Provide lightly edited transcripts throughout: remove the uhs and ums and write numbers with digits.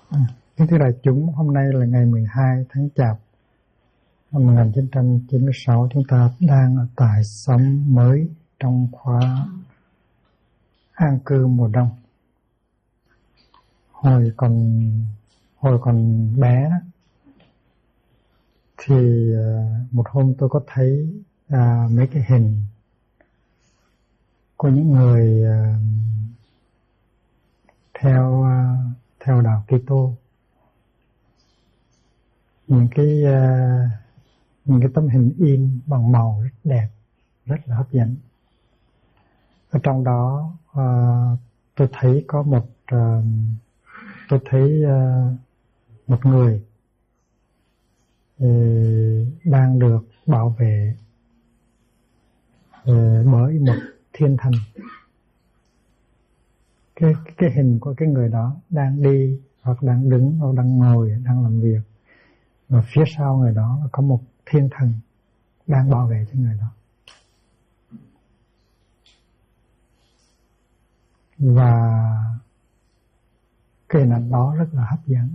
Kính thưa đại chúng, hôm nay là ngày 12 tháng Chạp năm 1996. Chúng ta đang ở tại xóm mới trong khóa an cư mùa đông. Hồi còn bé thì một hôm tôi có thấy mấy cái hình của những người theo đạo Kitô, những cái tấm hình in bằng màu rất đẹp, rất là hấp dẫn. Ở trong đó tôi thấy có một người đang được bảo vệ bởi một thiên thần. Cái hình của cái người đó đang đi hoặc đang đứng hoặc đang ngồi, đang làm việc, và phía sau người đó là có một thiên thần đang bảo vệ cho người đó. Và cái hình ảnh đó rất là hấp dẫn.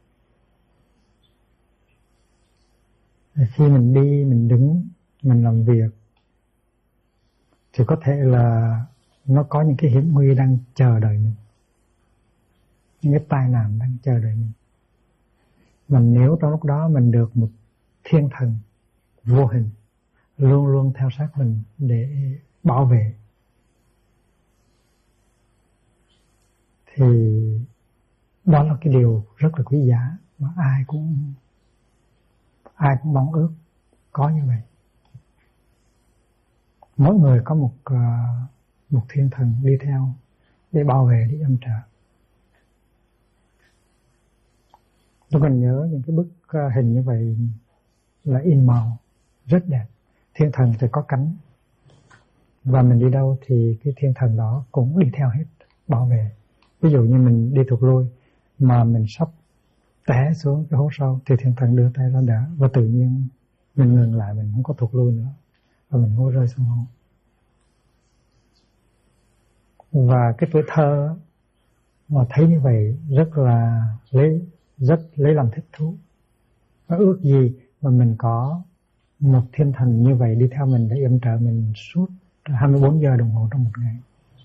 Khi mình đi, mình đứng, mình làm việc thì có thể là nó có những cái hiểm nguy đang chờ đợi mình, những cái tai nạn đang chờ đợi mình. Mà nếu trong lúc đó mình được một thiên thần vô hình luôn luôn theo sát mình để bảo vệ, thì đó là cái điều rất là quý giá mà ai cũng mong ước có như vậy. Mỗi người có một thiên thần đi theo để bảo vệ, để yểm trợ. Tôi còn nhớ những cái bức hình như vậy là in màu rất đẹp. Thiên thần thì có cánh, và mình đi đâu thì cái thiên thần đó cũng đi theo hết, bảo vệ. Ví dụ như mình đi thụt lùi mà mình sắp té xuống cái hố sâu thì thiên thần đưa tay ra đỡ, và tự nhiên mình ngừng lại, mình không có thụt lùi nữa, và mình không có rơi xuống hố. Và cái tuổi thơ mà thấy như vậy rất lấy làm thích thú. Và ước gì mà mình có một thiên thần như vậy đi theo mình để yểm trợ mình suốt 24 giờ đồng hồ trong một ngày.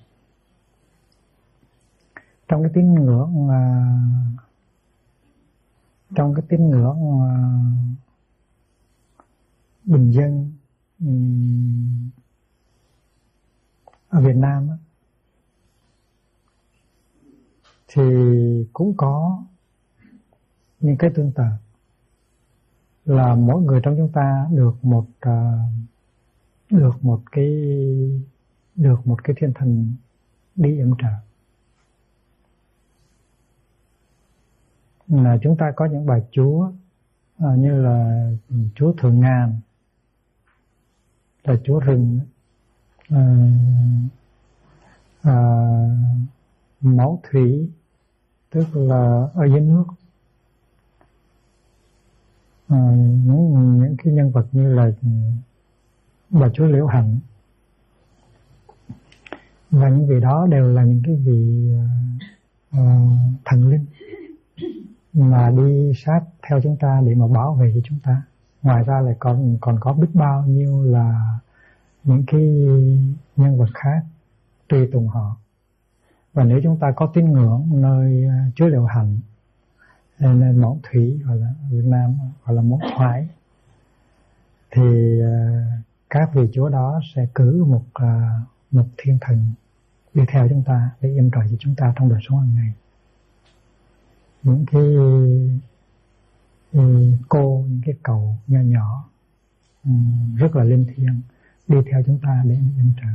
Trong cái tín ngưỡng bình dân ở Việt Nam thì cũng có những cái tương tự, là mỗi người trong chúng ta được một cái thiên thần đi yểm trợ. Là chúng ta có những bà chúa như là chúa Thượng Ngàn, là chúa rừng, máu thủy, tức là ở dưới nước. Những cái nhân vật như là bà chúa Liễu Hạnh, và những vị đó đều là những cái vị thần linh mà đi sát theo chúng ta để mà bảo vệ cho chúng ta. Ngoài ra lại còn có biết bao nhiêu là những cái nhân vật khác tùy tùng họ. Và nếu chúng ta có tín ngưỡng nơi chúa Liễu Hạnh, nên Mẫu Thủy, gọi là Việt Nam gọi là Mẫu Thoái, thì các vị chúa đó sẽ cử một thiên thần đi theo chúng ta để yểm trợ cho chúng ta trong đời sống hàng ngày. Những cái những cái cầu nhỏ nhỏ rất là linh thiêng đi theo chúng ta để yểm trợ.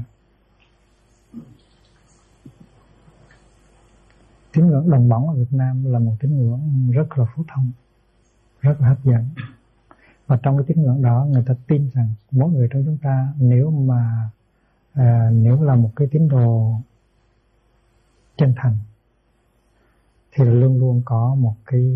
Tín ngưỡng đồng bóng ở Việt Nam là một tín ngưỡng rất là phổ thông, rất là hấp dẫn. Và trong cái tín ngưỡng đó, người ta tin rằng mỗi người trong chúng ta nếu là một cái tín đồ chân thành thì luôn luôn có một cái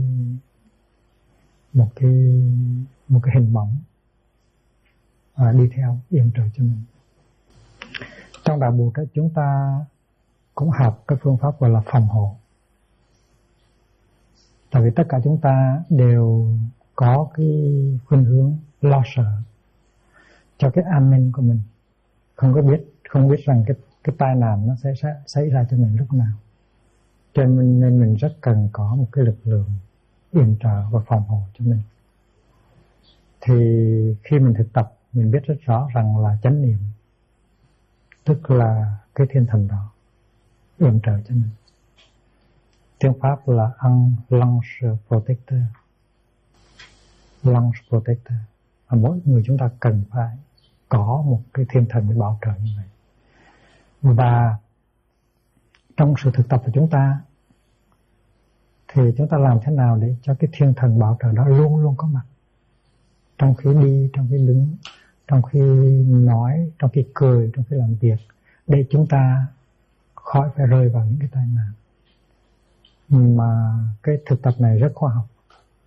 hình bóng đi theo yểm trợ cho mình. Trong đạo Bụt chúng ta cũng học cái phương pháp gọi là phòng hộ. Tại vì tất cả chúng ta đều có cái khuynh hướng lo sợ cho cái an ninh của mình, không biết rằng cái tai nạn nó sẽ xảy ra cho mình lúc nào. Cho nên mình rất cần có một cái lực lượng yểm trợ và phòng hộ cho mình. Thì khi mình thực tập, mình biết rất rõ rằng là chánh niệm, tức là cái thiên thần đó yểm trợ cho mình. Tiếng Pháp là l'ange protecteur. L'ange protecteur. Và mỗi người chúng ta cần phải có một cái thiên thần để bảo trợ như vậy. Và trong sự thực tập của chúng ta thì chúng ta làm thế nào để cho cái thiên thần bảo trợ đó luôn luôn có mặt, trong khi đi, trong khi đứng, trong khi nói, trong khi cười, trong khi làm việc, để chúng ta khỏi phải rơi vào những cái tai nạn. Mà cái thực tập này rất khoa học.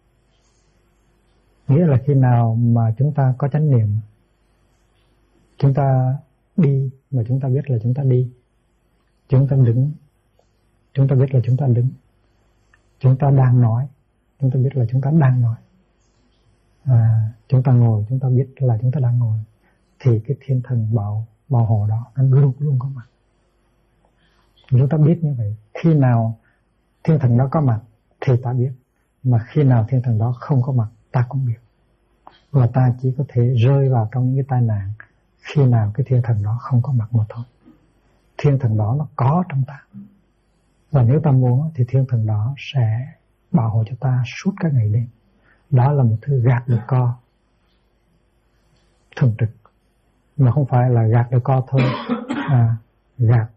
Nghĩa là khi nào mà chúng ta có chánh niệm, chúng ta đi mà chúng ta biết là chúng ta đi, chúng ta đứng, chúng ta biết là chúng ta đứng, chúng ta đang nói, chúng ta biết là chúng ta đang nói, chúng ta ngồi, chúng ta biết là chúng ta đang ngồi, thì cái thiên thần bảo hộ đó nó luôn luôn có mặt. Chúng ta biết như vậy, khi nào thiên thần đó có mặt thì ta biết, mà khi nào thiên thần đó không có mặt ta cũng biết. Và ta chỉ có thể rơi vào trong những cái tai nạn khi nào cái thiên thần đó không có mặt mà thôi. Thiên thần đó nó có trong ta, và nếu ta muốn thì thiên thần đó sẽ bảo hộ cho ta suốt các ngày đêm. Đó là một thứ gạt được co thường trực, mà không phải là gạt được co thôi, gạt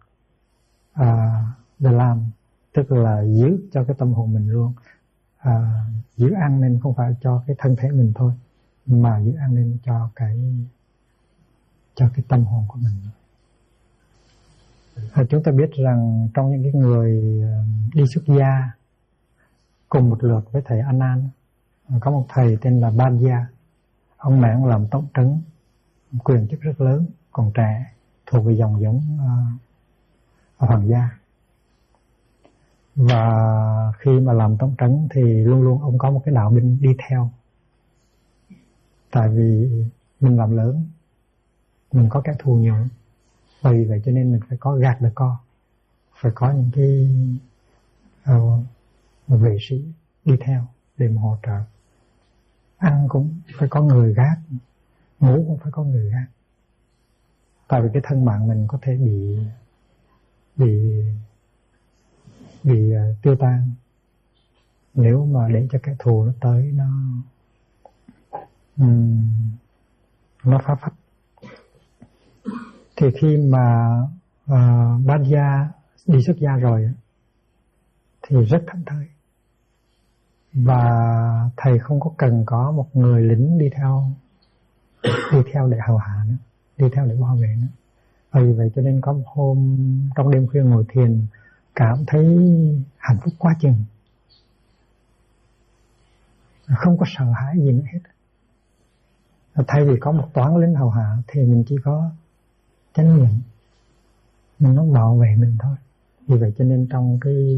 để làm, tức là giữ cho cái tâm hồn mình luôn, giữ an ninh không phải cho cái thân thể mình thôi, mà giữ an ninh cho cái tâm hồn của mình. Chúng ta biết rằng trong những cái người đi xuất gia cùng một lượt với thầy A Nan, có một thầy tên là Ban Gia. Ông này ông làm tổng trấn, quyền chức rất lớn, còn trẻ, thuộc về dòng giống hoàng gia. Và khi mà làm tổng trấn thì luôn luôn ông có một cái đạo binh đi theo. Tại vì mình làm lớn, mình có kẻ thù nhiều, vì vậy cho nên mình phải có gạt được co, phải có những cái vệ sĩ đi theo để mà hỗ trợ. Ăn cũng phải có người gác, ngủ cũng phải có người gác. Tại vì cái thân mạng mình có thể bị tiêu tan nếu mà để cho kẻ thù nó tới, nó phá phách. Thì khi mà Bát Gia đi xuất gia rồi thì rất thảnh thơi, và thầy không có cần có một người lính đi theo để hầu hạ nữa, đi theo để bảo vệ nữa. Vì vậy cho nên có một hôm trong đêm khuya ngồi thiền, cảm thấy hạnh phúc quá chừng, không có sợ hãi gì nữa hết. Thay vì có một toán lính hầu hạ thì mình chỉ có chánh niệm, mình nó bảo vệ mình thôi. Vì vậy cho nên trong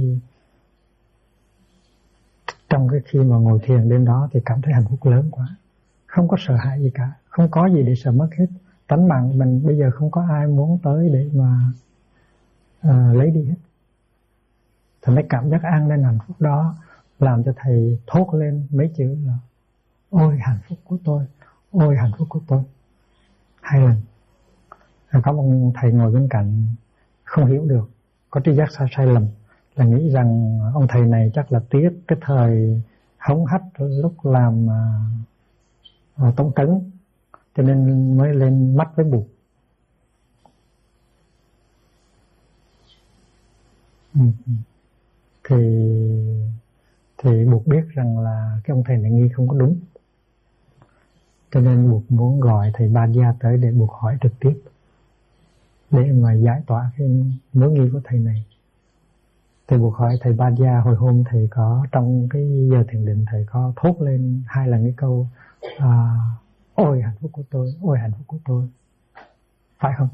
cái khi mà ngồi thiền đêm đó thì cảm thấy hạnh phúc lớn quá, không có sợ hãi gì cả, không có gì để sợ mất hết. Tánh mạng mình bây giờ không có ai muốn tới để mà lấy đi hết. Thì cái cảm giác an ninh hạnh phúc đó làm cho thầy thốt lên mấy chữ là ôi hạnh phúc của tôi, ôi hạnh phúc của tôi, 2 lần. Có một thầy ngồi bên cạnh không hiểu được, có tri giác sai lầm, là nghĩ rằng ông thầy này chắc là tiếc cái thời hống hách lúc làm tổng trấn, cho nên mới lên mắt với bụt. Thì Bụt biết rằng là cái ông thầy này nghi không có đúng, cho nên Bụt muốn gọi thầy Ba Gia tới để Bụt hỏi trực tiếp, để mà giải tỏa cái mối nghi của thầy này. Thì Bụt hỏi thầy Ba Gia, hồi hôm thầy có trong cái giờ thiền định thầy có thốt lên 2 lần cái câu ôi hạnh phúc của tôi, ôi hạnh phúc của tôi, phải không?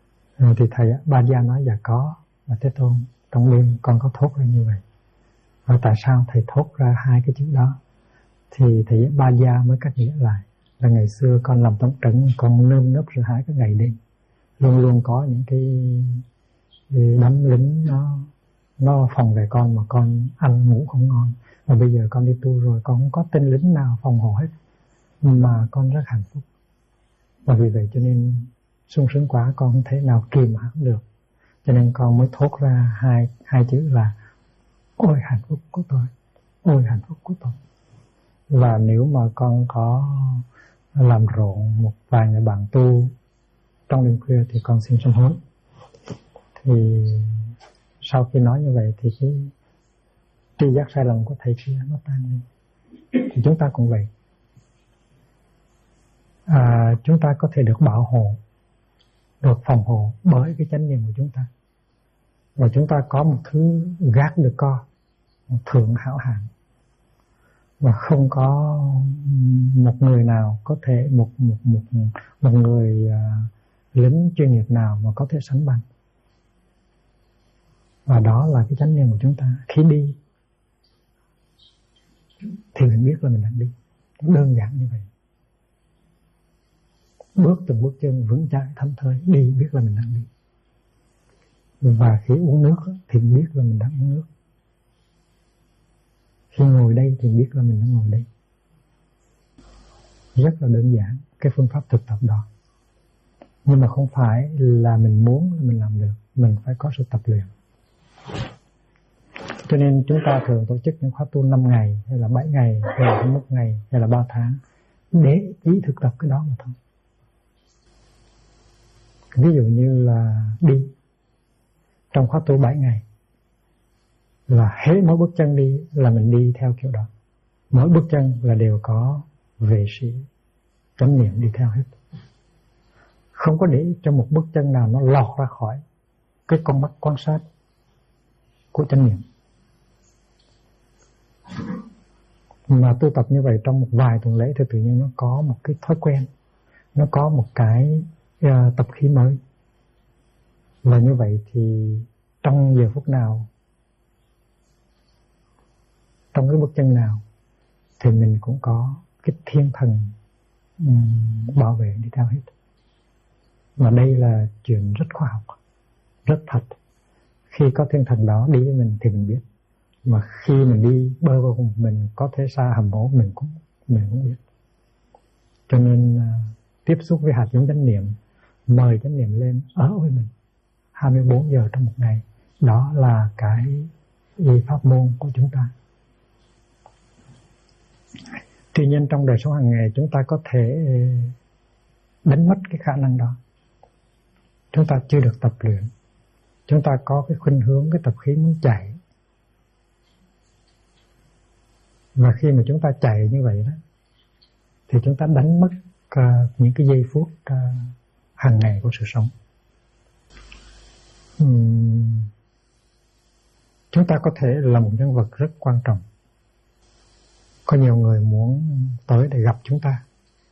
Thì thầy Ba Gia nói dạ có, và Thế Tôn trong đêm con có thốt lên như vậy. Và tại sao thầy thốt ra hai cái chữ đó? Thì thầy Ba Gia mới cắt nghĩa lại là ngày xưa con làm tổng trấn, con nơm nớp sợ hãi các ngày đêm, luôn luôn có những cái đám lính nó phòng về con mà con ăn ngủ không ngon. Và bây giờ con đi tu rồi, con không có tên lính nào phòng hộ hết, mà con rất hạnh phúc. Và vì vậy cho nên sung sướng quá, con không thể nào kìm hãm được, cho nên con mới thốt ra hai chữ là ôi hạnh phúc của tôi, ôi hạnh phúc của tôi. Và nếu mà con có làm rộn một vài người bạn tu trong đêm khuya thì con xin sám hối. Thì sau khi nói như vậy thì cái tri giác sai lầm của thầy kia nó tan đi. Thì chúng ta cũng vậy. Chúng ta có thể được bảo hộ, được phòng hộ bởi cái chánh niệm của chúng ta. Và chúng ta có một thứ gác được co, một thượng hảo hạng. Và không có một người nào có thể, một người lính chuyên nghiệp nào mà có thể sánh bằng. Và đó là cái chánh niệm của chúng ta. Khi đi thì mình biết là mình đang đi. Đơn giản như vậy. Bước từng bước chân vững chãi thảnh thơi, đi biết là mình đang đi. Và khi uống nước thì biết là mình đang uống nước. Khi ngồi đây thì biết là mình đang ngồi đây. Rất là đơn giản cái phương pháp thực tập đó. Nhưng mà không phải là mình muốn là mình làm được, mình phải có sự tập luyện. Cho nên chúng ta thường tổ chức những khóa tu 5 ngày hay là 7 ngày hay là 21 ngày hay là 3 tháng để chỉ thực tập cái đó mà thôi. Ví dụ như là đi trong khóa tu 7 ngày là hết mỗi bước chân đi là mình đi theo kiểu đó. Mỗi bước chân là đều có vệ sĩ chánh niệm đi theo hết. Không có để cho một bước chân nào nó lọt ra khỏi cái con mắt quan sát của chánh niệm. Mà tu tập như vậy trong một vài tuần lễ thì tự nhiên nó có một cái thói quen, nó có một cái tập khí mới. Và như vậy thì trong giờ phút nào, trong cái bước chân nào thì mình cũng có cái thiên thần bảo vệ đi theo hết. Và đây là chuyện rất khoa học, rất thật. Khi có thiên thần đó đi với mình thì mình biết. Mà khi mình đi bơ vơ cùng mình có thể xa hầm hố mình cũng biết. Cho nên tiếp xúc với hạt giống chánh niệm, mời chánh niệm lên ở với mình 24 giờ trong một ngày. Đó là cái pháp môn của chúng ta. Tuy nhiên trong đời sống hàng ngày chúng ta có thể đánh mất cái khả năng đó. Chúng ta chưa được tập luyện. Chúng ta có cái khuynh hướng, cái tập khí muốn chạy. Và khi mà chúng ta chạy như vậy đó thì chúng ta đánh mất những cái giây phút hàng ngày của sự sống. Chúng ta có thể là một nhân vật rất quan trọng. Có nhiều người muốn tới để gặp chúng ta.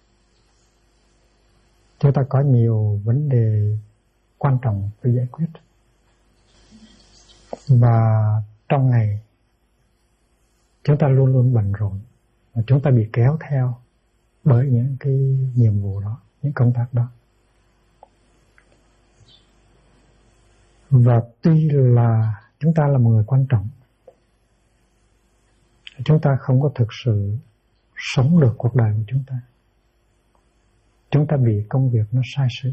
Chúng ta có nhiều vấn đề quan trọng phải giải quyết. Và trong ngày chúng ta luôn luôn bận rộn. Và chúng ta bị kéo theo bởi những cái nhiệm vụ đó, những công tác đó. Và tuy là chúng ta là một người quan trọng, chúng ta không có thực sự sống được cuộc đời của chúng ta. Chúng ta bị công việc nó sai sử.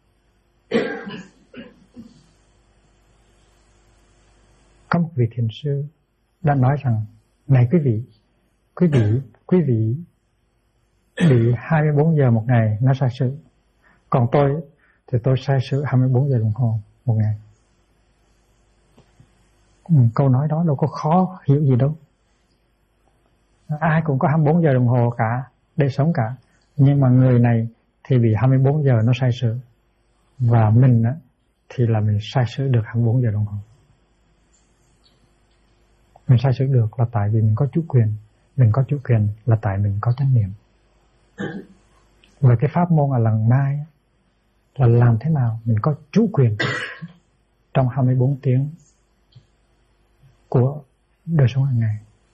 Có một vị thiền sư đã nói rằng: này quý vị bị 24 giờ một ngày nó sai sử. Còn tôi thì tôi sai sử 24 giờ đồng hồ một ngày. Câu nói đó đâu có khó hiểu gì đâu. Ai cũng có 24 giờ đồng hồ cả để sống cả. Nhưng mà người này thì bị 24 giờ nó sai sử. Và mình thì là mình sai sử được 24 giờ đồng hồ. Mình sai sử được là tại vì mình có chủ quyền. Mình có chủ quyền là tại mình có chánh niệm. Và cái pháp môn ở lần mai là làm thế nào mình có chủ quyền trong 24 tiếng của đời sống hàng ngày.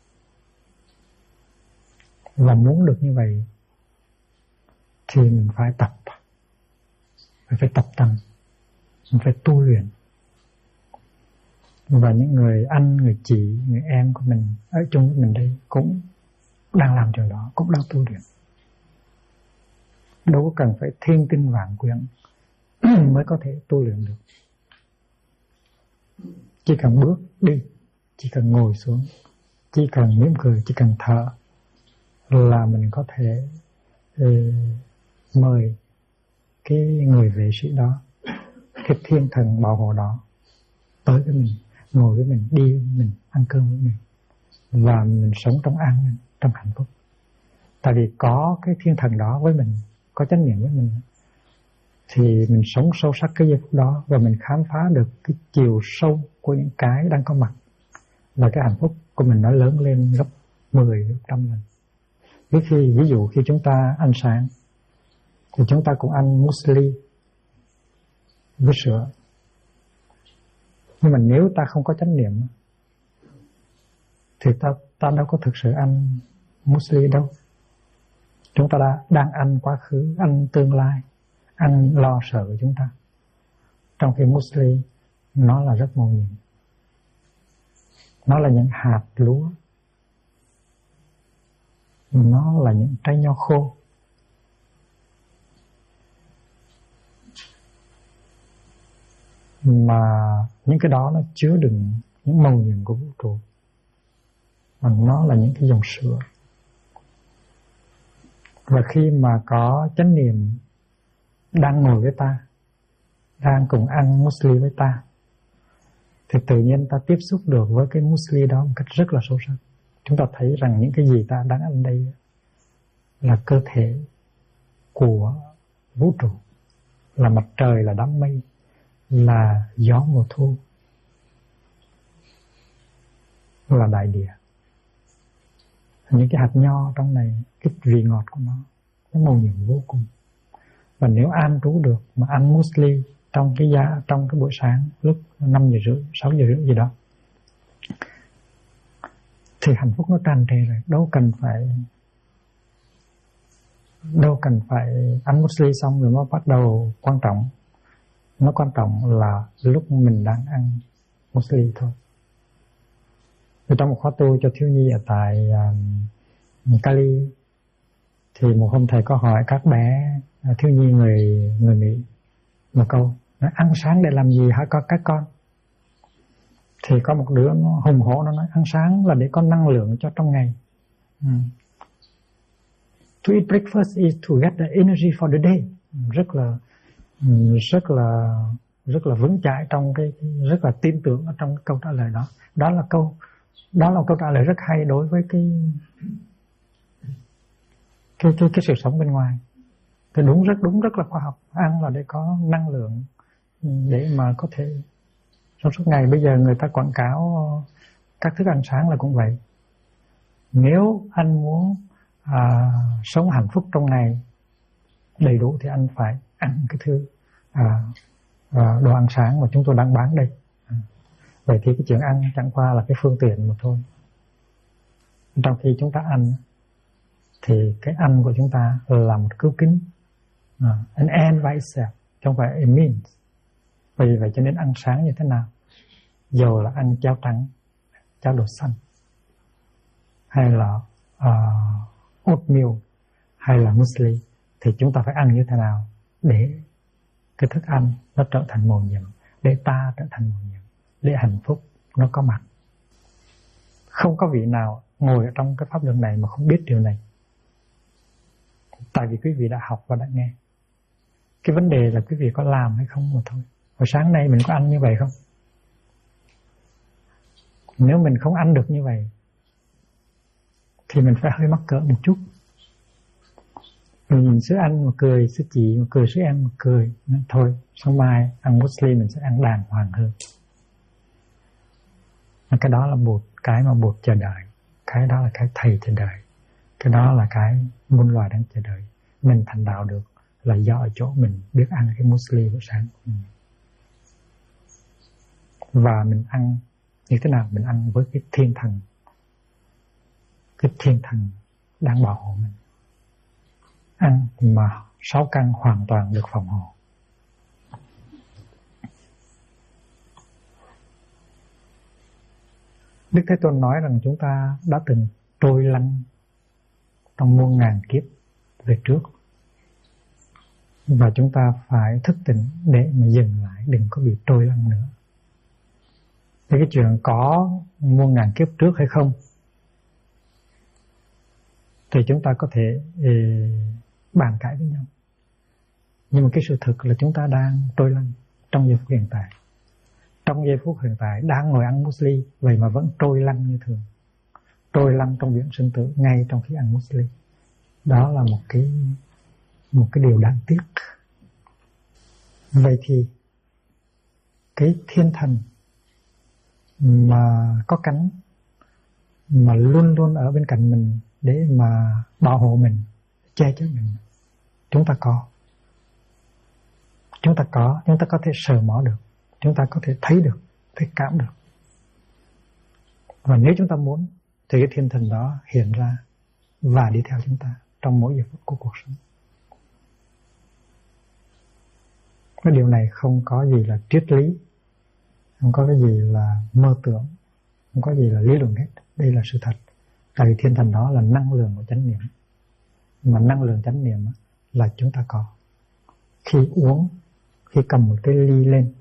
Và muốn được như vậy thì mình phải tập, phải tập tành, mình phải tu luyện. Và những người anh, người chị, người em của mình ở chung với mình đây cũng đang làm chuyện đó, cũng đang tu luyện. Đâu có cần phải thiên tinh vạn quyển mới có thể tu luyện được. Chỉ cần bước đi, chỉ cần ngồi xuống, chỉ cần mỉm cười, chỉ cần thở là mình có thể mời cái người vệ sĩ đó, cái thiên thần bảo hộ đó tới với mình, ngồi với mình, đi với mình, ăn cơm với mình, và mình sống trong an ninh, trong hạnh phúc. Tại vì có cái thiên thần đó với mình, có chánh niệm với mình, thì mình sống sâu sắc cái giây phút đó, và mình khám phá được cái chiều sâu của những cái đang có mặt, và cái hạnh phúc của mình nó lớn lên gấp 10, gấp 100 lần. Ví dụ khi chúng ta ăn sáng thì chúng ta cũng ăn muesli với sữa, nhưng mà nếu ta không có chánh niệm thì ta đâu có thực sự ăn muesli đâu. Chúng ta đang ăn quá khứ, ăn tương lai, ăn lo sợ của chúng ta, trong khi muesli nó là rất mầu nhiệm. Nó là những hạt lúa, nó là những trái nho khô. Mà những cái đó nó chứa đựng những mầu nhiệm của vũ trụ, và nó là những cái dòng sữa. Và khi mà có chánh niệm đang ngồi với ta, đang cùng ăn muesli với ta, thì tự nhiên ta tiếp xúc được với cái muesli đó một cách rất là sâu sắc. Chúng ta thấy rằng những cái gì ta đang ăn đây là cơ thể của vũ trụ, là mặt trời, là đám mây, là gió mùa thu, là đại địa. Những cái hạt nho trong này, cái vị ngọt của nó mầu nhiệm vô cùng. Và nếu an trú được mà ăn muesli trong cái buổi sáng lúc 5 giờ rưỡi, 6 giờ rưỡi gì đó, thì hạnh phúc nó tràn trề rồi. Đâu cần phải ăn muesli xong rồi mới bắt đầu quan trọng. Nó quan trọng là lúc mình đang ăn muesli thôi. Thì trong một khóa tu cho thiếu nhi ở tại Cali, thì một hôm thầy có hỏi các bé thiếu nhi người Mỹ một câu: ăn sáng để làm gì hả các con? Thì có một đứa nó hùng hổ, nó nói: ăn sáng là để có năng lượng cho trong ngày. To eat breakfast is to get the energy for the day. Rất là vững chãi trong rất là tin tưởng ở trong cái câu trả lời đó. Đó là một câu trả lời rất hay đối với cái sự sống bên ngoài. Thì đúng rất là khoa học. Ăn là để có năng lượng để mà có thể sống suốt ngày. Bây giờ người ta quảng cáo các thức ăn sáng là cũng vậy. Nếu anh muốn sống hạnh phúc trong ngày đầy đủ thì anh phải ăn cái thứ đồ ăn sáng mà chúng tôi đang bán đây. Vậy thì cái chuyện ăn chẳng qua là cái phương tiện mà thôi. Trong khi chúng ta ăn thì cái ăn của chúng ta là một cứu kính, an end by itself, không phải a means. Vì vậy cho nên ăn sáng như thế nào, dù là ăn cháo trắng, cháo đậu xanh, hay là oatmeal, hay là muesli, thì chúng ta phải ăn như thế nào để cái thức ăn nó trở thành mầu nhiệm, để ta trở thành mầu nhiệm, để hạnh phúc nó có mặt. Không có vị nào ngồi ở trong cái pháp luận này mà không biết điều này. Tại vì quý vị đã học và đã nghe. Cái vấn đề là quý vị có làm hay không mà thôi. Hồi sáng nay mình có ăn như vậy không? Nếu mình không ăn được như vậy thì mình phải hơi mắc cỡ một chút. Mình nhìn sứ anh mà cười, sứ chị mà cười, sứ em mà cười, thôi sáng mai ăn muesli mình sẽ ăn đàng hoàng hơn. Cái đó là một cái mà Bụt chờ đợi. Cái đó là cái thầy chờ đợi. Cái đó là cái muôn loài đang chờ đợi. Mình thành đạo được là do ở chỗ mình biết ăn cái muesli buổi sáng. Và mình ăn Như thế nào? Mình ăn với cái thiên thần, cái thiên thần đang bảo hộ mình. Ăn mà 6 căn hoàn toàn được phòng hộ. Đức Thế Tôn nói rằng chúng ta đã từng trôi lăn trong muôn ngàn kiếp về trước, và chúng ta phải thức tỉnh để mà dừng lại, đừng có bị trôi lăn nữa. Thì cái chuyện có muôn ngàn kiếp trước hay không thì chúng ta có thể bàn cãi với nhau, nhưng mà cái sự thực là chúng ta đang trôi lăn trong giây phút hiện tại. Trong giây phút hiện tại đang ngồi ăn muesli, vậy mà vẫn trôi lăn như thường, trôi lăn trong biển sinh tử ngay trong khi ăn muesli. Đó là một cái điều đáng tiếc. Vậy thì cái thiên thần mà có cánh, mà luôn luôn ở bên cạnh mình để mà bảo hộ mình, che chở mình, chúng ta có. Chúng ta có thể sờ mó được, chúng ta có thể thấy được, thấy cảm được. Và nếu chúng ta muốn thì cái thiên thần đó hiện ra và đi theo chúng ta trong mỗi giây phút của cuộc sống. Cái điều này không có gì là triết lý, không có cái gì là mơ tưởng, không có gì là lý luận hết. Đây là sự thật. Tại vì thiên thần đó là năng lượng của chánh niệm. Mà năng lượng chánh niệm là chúng ta có. Khi uống, khi cầm một cái ly lên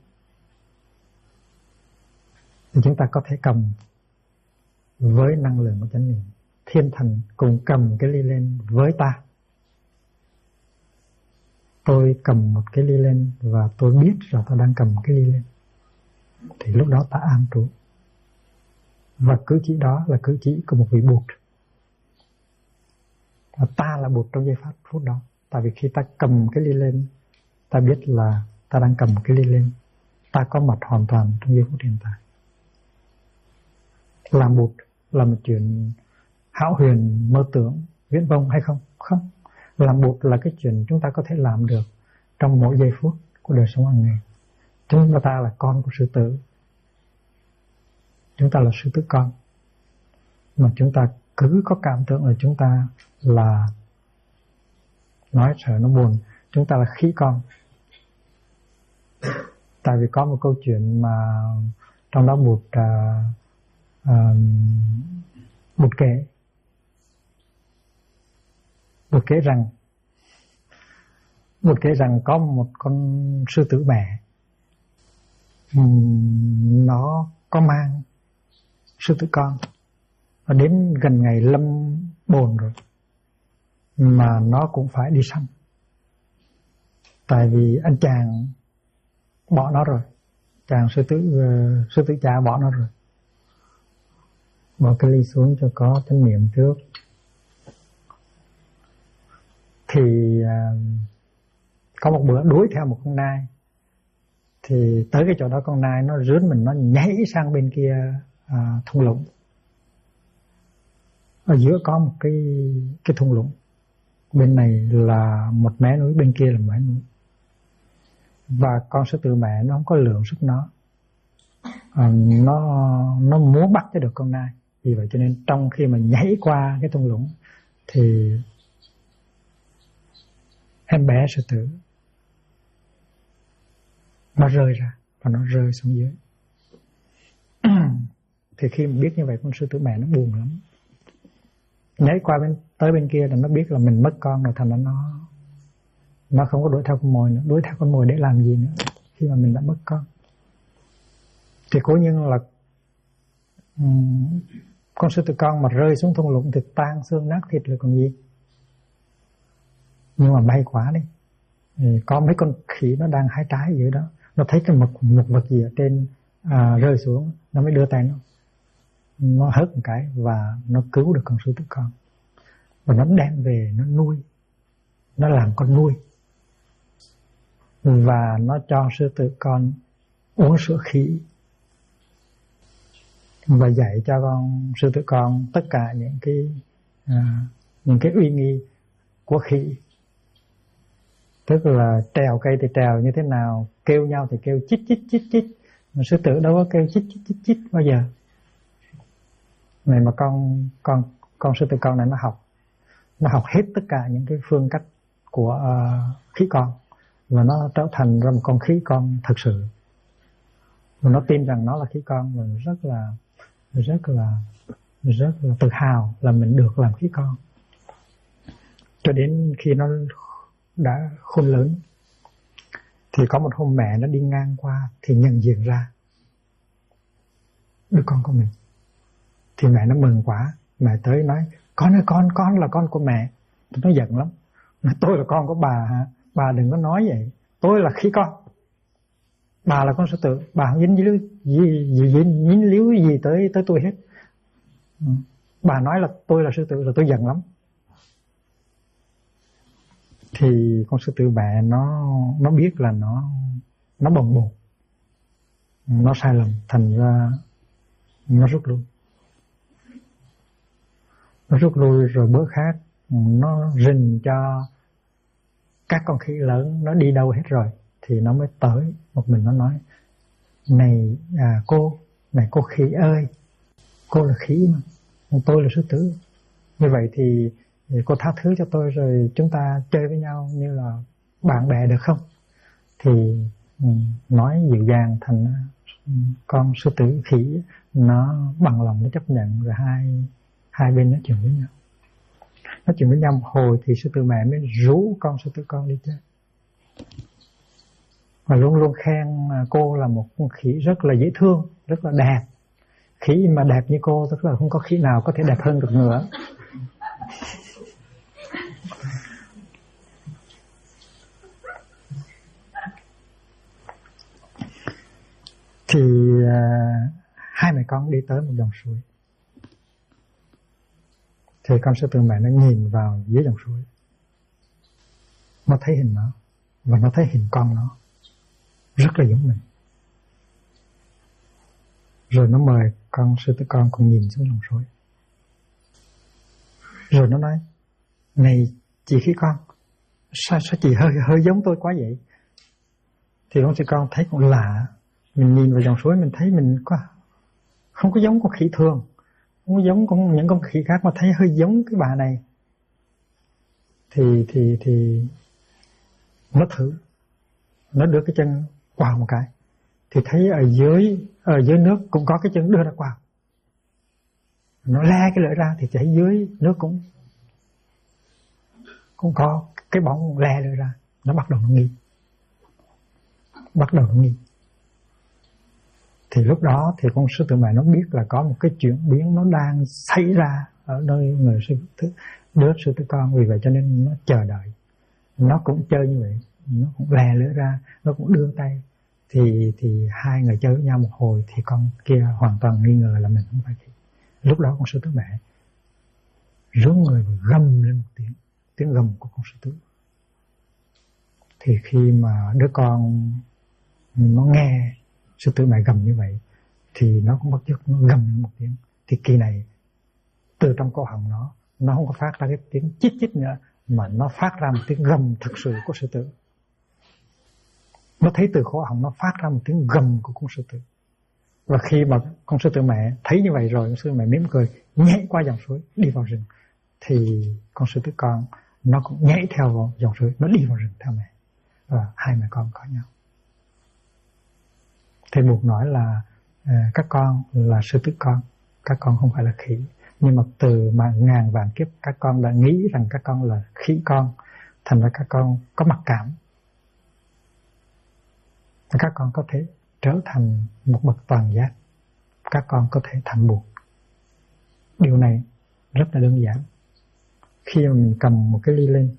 thì chúng ta có thể cầm với năng lượng của chánh niệm. Thiên thần cùng cầm cái ly lên với ta. Tôi cầm một cái ly lên và tôi biết rằng tôi đang cầm cái ly lên, thì lúc đó ta an trú. Và cử chỉ đó là cử chỉ của một vị Bụt. Và ta là Bụt trong giây phút đó. Tại vì khi ta cầm cái ly lên, ta biết là ta đang cầm cái ly lên, ta có mặt hoàn toàn trong giây phút hiện tại. Làm Bụt là một chuyện hão huyền, mơ tưởng, viễn vông hay không? Không. Làm Bụt là cái chuyện chúng ta có thể làm được trong mỗi giây phút của đời sống hàng ngày. Chúng ta là con của sư tử. Chúng ta là sư tử con. Mà chúng ta cứ có cảm tưởng là chúng ta là, nói sợ nó buồn, chúng ta là khỉ con. Tại vì có một câu chuyện mà trong đó Bụt kể rằng có một con sư tử mẹ, nó có mang sư tử con, và đến gần ngày lâm bồn rồi mà nó cũng phải đi săn. Tại vì anh chàng bỏ nó rồi, chàng sư tử cha bỏ nó rồi. Bỏ cái ly xuống cho có chánh niệm trước. Thì có một bữa đuổi theo một con nai, thì tới cái chỗ đó con nai nó rướn mình, nó nhảy sang bên kia thung lũng. Ở giữa có một cái thung lũng, bên này là một mé núi, bên kia là mé núi. Và con sư tử mẹ nó không có lượng sức nó muốn bắt cho được con nai. Vì vậy cho nên trong khi mà nhảy qua cái thung lũng thì em bé sư tử nó rơi ra và nó rơi xuống dưới. Thì khi mà biết như vậy, con sư tử mẹ nó buồn lắm. Nhảy qua tới bên kia là nó biết là mình mất con rồi, thành ra nó không có đuổi theo con mồi nữa. Đuổi theo con mồi để làm gì nữa khi mà mình đã mất con? Thì cố nhiên là con sư tử con mà rơi xuống thung lũng thì tan xương nát thịt rồi còn gì. Nhưng mà may quá đi, thì có mấy con khỉ nó đang hái trái dưới đó, nó thấy cái một vật gì ở trên rơi xuống, nó mới đưa tay nó hớt một cái và nó cứu được con sư tử con. Và nó đem về nó nuôi, nó làm con nuôi, và nó cho sư tử con uống sữa khỉ và dạy cho con sư tử con tất cả những cái uy nghi của khỉ. Tức là trèo cây thì trèo như thế nào, kêu nhau thì kêu chít chít chít chít, Sư tử đâu có kêu chích chích chích chích bao giờ. Này mà con sư tử con này nó học hết tất cả những cái phương cách của khỉ con, và nó trở thành ra một con khỉ con thật sự, và nó tin rằng nó là khỉ con, và rất là tự hào là mình được làm khỉ con. Cho đến khi nó đã khôn lớn thì có một hôm mẹ nó đi ngang qua thì nhận diện ra đứa con của mình. Thì mẹ nó mừng quá, mẹ tới nói: con ơi, con là con của mẹ. Nó giận lắm, nói: tôi là con của bà hả? Bà đừng có nói vậy, tôi là khỉ con, bà là con sư tử, bà không dính líu gì tới tôi hết. Bà nói là tôi là sư tử là tôi giận lắm. Thì con sư tử mẹ nó biết là nó bồng bột, nó sai lầm, thành ra nó rút lui. Rồi bữa khác nó rình cho các con khỉ lớn nó đi đâu hết rồi, thì nó mới tới một mình. Nó nói: này cô khỉ ơi, cô là khỉ mà, tôi là sư tử, như vậy thì cô tha thứ cho tôi, rồi chúng ta chơi với nhau như là bạn bè được không? Thì nói dịu dàng, thành con sư tử khỉ nó bằng lòng nó chấp nhận, rồi hai bên nói chuyện với nhau. Nói chuyện với nhau một hồi thì sư tử mẹ mới rủ con sư tử con đi chơi, và luôn luôn khen cô là một con khỉ rất là dễ thương, rất là đẹp. Khỉ mà đẹp như cô tức là không có khỉ nào có thể đẹp hơn được nữa. Thì hai mẹ con đi tới một dòng suối. Thì con sư tử mẹ nó nhìn vào dưới dòng suối, nó thấy hình nó, và nó thấy hình con nó rất là giống mình. Rồi nó mời con sư tử con cùng nhìn xuống dòng suối. Rồi nó nói: này chị khỉ con, sao chị hơi giống tôi quá vậy? Thì con sư con thấy cũng lạ, mình nhìn vào dòng suối mình thấy mình không có giống con khỉ thường, không có giống những con khỉ khác, mà thấy hơi giống cái bà này. Thì nó thử, nó đưa cái chân quào một cái, thì thấy ở dưới nước cũng có cái chân đưa ra quào. Nó le cái lưỡi ra thì thấy dưới nước cũng có cái bóng le lưỡi ra. Nó bắt đầu nó nghi. Thì lúc đó thì con sư tử mẹ nó biết là có một cái chuyển biến nó đang xảy ra ở nơi đứa sư tử con. Vì vậy cho nên nó chờ đợi. Nó cũng chơi như vậy, nó cũng lè lưỡi ra, nó cũng đưa tay. Thì hai người chơi với nhau một hồi thì con kia hoàn toàn nghi ngờ là mình không phải khỉ. Lúc đó con sư tử mẹ rướn người và gầm lên một tiếng gầm của con sư tử. Thì khi mà đứa con nó nghe sư tử mẹ gầm như vậy thì nó cũng bắt chước nó gầm lên một tiếng. Thì kỳ này từ trong cổ họng nó không có phát ra cái tiếng chít chít nữa, mà nó phát ra một tiếng gầm thực sự của sư tử. Nó thấy từ cổ họng nó phát ra một tiếng gầm của con sư tử. Và khi mà con sư tử mẹ thấy như vậy rồi, con sư tử mẹ mỉm cười nhảy qua dòng suối đi vào rừng. Thì con sư tử con nó cũng nhảy theo dòng suối, nó đi vào rừng theo mẹ, và hai mẹ con có nhau. Thầy buộc nói là các con là sư tử con, các con không phải là khỉ. Nhưng mà từ mà ngàn vạn kiếp các con đã nghĩ rằng các con là khỉ con, thành ra các con có mặc cảm. Các con có thể trở thành một bậc toàn giác, các con có thể thành buộc. Điều này rất là đơn giản. Khi mà mình cầm một cái ly lên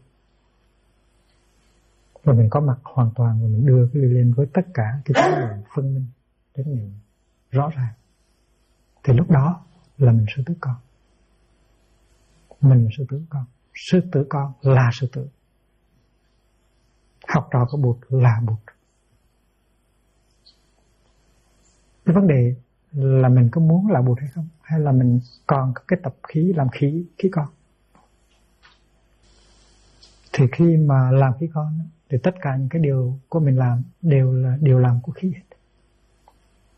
và mình có mặt hoàn toàn, và mình đưa cái ly lên với tất cả cái chất lượng phân minh, trách nhiệm rõ ràng, thì lúc đó là mình sư tử con. Mình là sư tử con. Sư tử con là sư tử. Học trò của Bụt là Bụt. Cái vấn đề là mình có muốn là Bụt hay không, hay là mình còn có cái tập khí làm khí con. Thì khi mà làm khí con thì tất cả những cái điều của mình làm đều là điều làm của khí hết.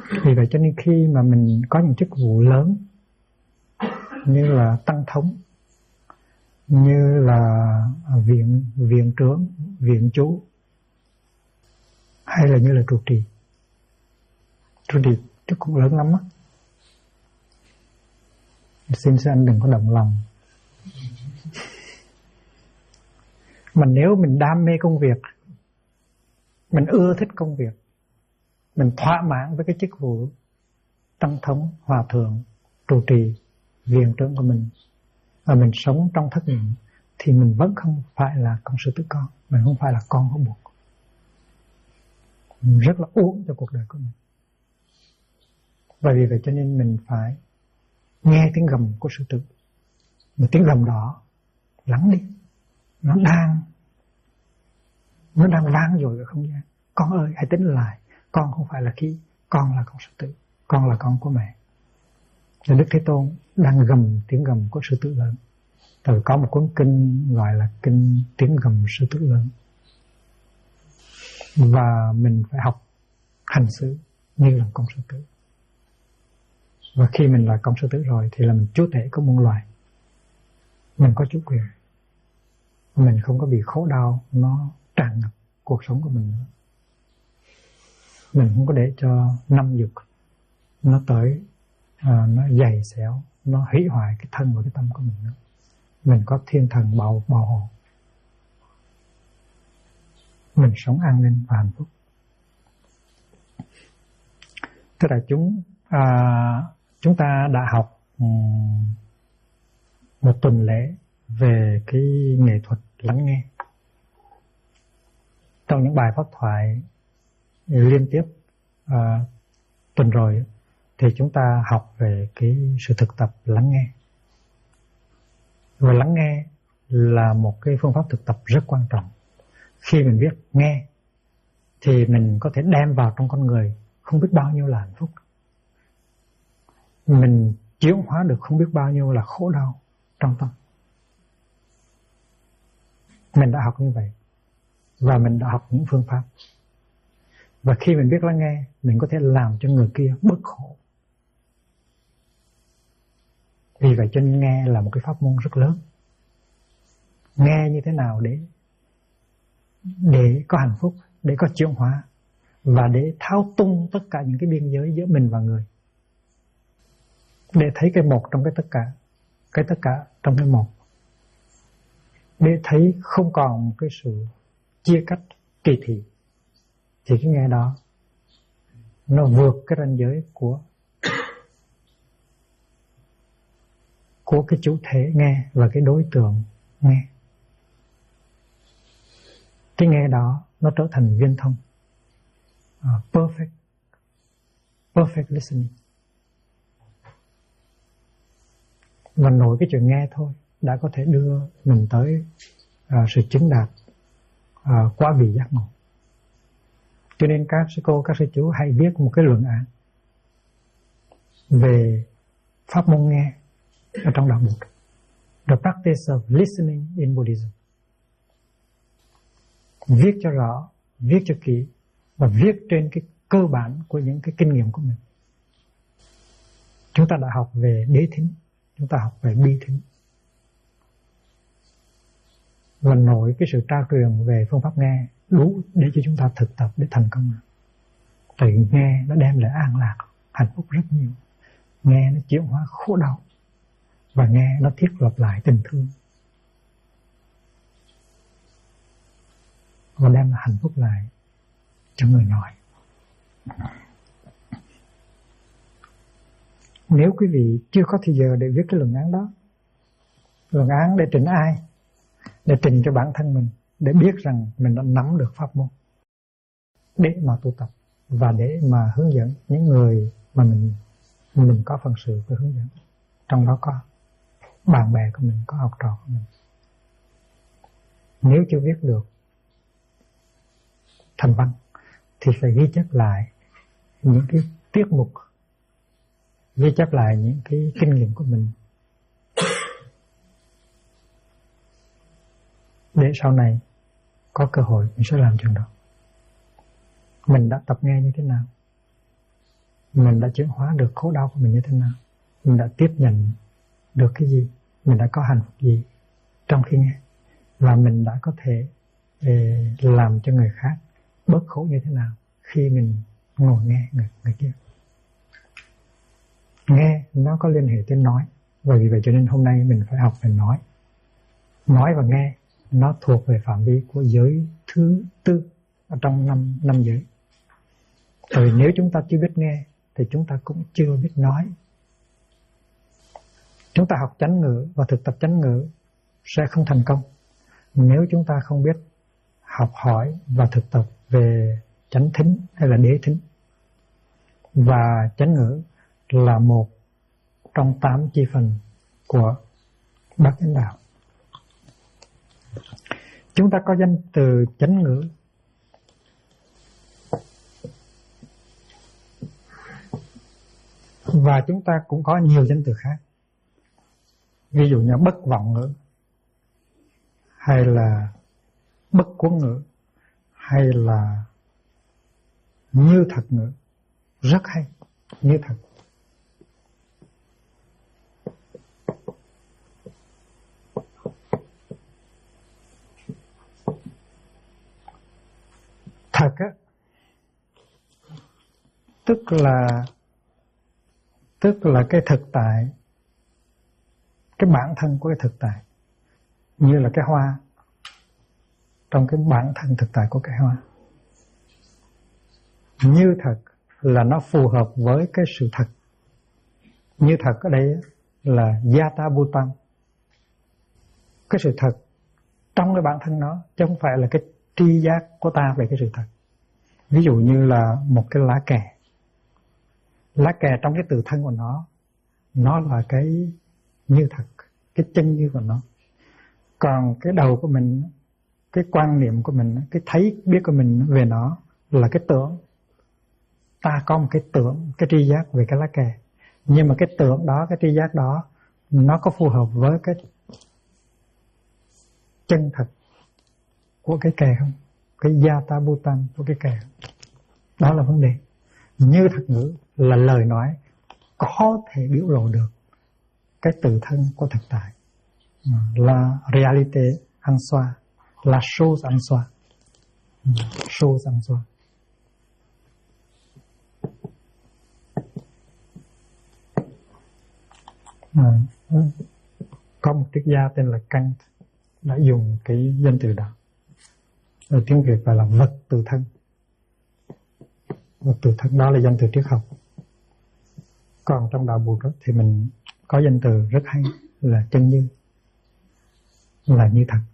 Vì vậy cho nên khi mà mình có những chức vụ lớn như là tăng thống, như là viện trưởng, viện chủ, hay là như là trụ trì chức cũng lớn lắm á. Xin anh đừng có động lòng. Mà nếu mình đam mê công việc, mình ưa thích công việc, mình thỏa mãn với cái chức vụ tăng thống, hòa thượng, trụ trì, viện trưởng của mình, và mình sống trong thất niệm, thì mình vẫn không phải là con sư tử con, mình không phải là con của Bụt. Mình rất là uổng cho cuộc đời của mình. Và vì vậy cho nên mình phải nghe tiếng gầm của sư tử. Một tiếng gầm đó lắng đi, nó đang vang dội ở không gian. Con ơi, hãy tính lại, con không phải là khí, con là con sư tử, con là con của mẹ. Và Đức Thế Tôn đang gầm tiếng gầm của sư tử lớn. Từ có một cuốn kinh gọi là kinh tiếng gầm sư tử lớn. Và mình phải học hành xử như là con sư tử. Và khi mình là con sư tử rồi thì là mình chúa tể của muôn loài. Mình có chủ quyền. Mình không có bị khổ đau nó tràn ngập cuộc sống của mình nữa. Mình không có để cho năm dục nó tới, nó dày xéo, nó hủy hoại cái thân và cái tâm của mình nữa. Mình có thiên thần bảo hộ. Mình sống an ninh và hạnh phúc. Tức là chúng ta đã học một tuần lễ về cái nghệ thuật lắng nghe. Trong những bài pháp thoại liên tiếp tuần rồi thì chúng ta học về cái sự thực tập lắng nghe. Và lắng nghe là một cái phương pháp thực tập rất quan trọng. Khi mình biết nghe thì mình có thể đem vào trong con người không biết bao nhiêu là hạnh phúc. Mình chuyển hóa được không biết bao nhiêu là khổ đau trong tâm. Mình đã học như vậy. Và mình đã học những phương pháp. Và khi mình biết lắng nghe, mình có thể làm cho người kia bớt khổ. Vì vậy cho nên nghe là một cái pháp môn rất lớn. Nghe như thế nào để có hạnh phúc, để có chuyển hóa, và để thao tung tất cả những cái biên giới giữa mình và người. Để thấy cái một trong cái tất cả trong cái một. Để thấy không còn một cái sự chia cách kỳ thị. Thì cái nghe đó nó vượt cái ranh giới của cái chủ thể nghe và cái đối tượng nghe. Cái nghe đó nó trở thành viên thông, perfect listening. Và nội cái chuyện nghe thôi đã có thể đưa mình tới sự chứng đạt quá vị giác ngộ. Cho nên các sư cô, các sư chú hãy viết một cái luận án về pháp môn nghe ở trong đạo Bụt. The practice of listening in Buddhism. Viết cho rõ, viết cho kỹ, và viết trên cái cơ bản của những cái kinh nghiệm của mình. Chúng ta đã học về đế thính, chúng ta học về bi thính. Và nội cái sự trao truyền về phương pháp nghe đủ để cho chúng ta thực tập để thành công. Tại nghe nó đem lại an lạc, hạnh phúc rất nhiều. Nghe nó chuyển hóa khổ đau. Và nghe nó thiết lập lại tình thương. Và đem lại hạnh phúc lại cho người nói. Nếu quý vị chưa có thời giờ để viết cái luận án đó, luận án để trình ai? Để trình cho bản thân mình, để biết rằng mình đã nắm được pháp môn, để mà tu tập và để mà hướng dẫn những người mà mình có phần sự phải hướng dẫn. Trong đó có bạn bè của mình, có học trò của mình. Nếu chưa viết được thành văn thì phải ghi chép lại những cái tiết mục, ghi chép lại những cái kinh nghiệm của mình, để sau này có cơ hội mình sẽ làm chuyện đó. Mình đã tập nghe như thế nào? mình đã chuyển hóa được khổ đau của mình như thế nào, mình đã tiếp nhận được cái gì, mình đã có hạnh phúc gì trong khi nghe, và mình đã có thể làm cho người khác bớt khổ như thế nào khi mình ngồi nghe người kia. Nghe nó có liên hệ tới nói, và vì vậy cho nên hôm nay mình phải học về nói. Nói và nghe nó thuộc về phạm vi của giới thứ tư ở trong năm giới. Bởi vì nếu chúng ta chưa biết nghe thì chúng ta cũng chưa biết nói. Chúng ta học chánh ngữ và thực tập chánh ngữ sẽ không thành công nếu chúng ta không biết học hỏi và thực tập về chánh thính hay là đế thính. Và chánh ngữ là một trong 8 chi phần của bát chánh đạo. Chúng ta có danh từ chánh ngữ. Và chúng ta cũng có nhiều danh từ khác. Ví dụ như bất vọng ngữ, hay là bất cuốn ngữ, hay là như thật ngữ. Rất hay, như thật. Thật á, tức là cái thực tại, cái bản thân của cái thực tại, như là cái hoa, trong cái bản thân thực tại của cái hoa. Như thật là nó phù hợp với cái sự thật. Như thật ở đây là Yata Bhutan, cái sự thật trong cái bản thân nó, chứ không phải là cái tri giác của ta về cái sự thật. Ví dụ như là một cái lá kè. Lá kè trong cái tự thân của nó là cái như thật, cái chân như của nó. Còn cái đầu của mình, cái quan niệm của mình, cái thấy biết của mình về nó là cái tưởng. Ta có một cái tưởng, cái tri giác về cái lá kè. Nhưng mà cái tưởng đó, cái tri giác đó, nó có phù hợp với cái chân thật của cái kè không? Cái Yata Bhutan của cái kè. Đó là vấn đề. Như thật ngữ là lời nói có thể biểu lộ được cái tự thân của thực tại. La réalité en soi, la chose en soi. Chose en soi. Có một triết gia tên là Kant đã dùng cái danh từ đó. Ở tiếng Việt gọi là vật tự thân. Vật tự thân đó là danh từ triết học. Còn trong đạo Bụt thì mình có danh từ rất hay là chân như, là như thật.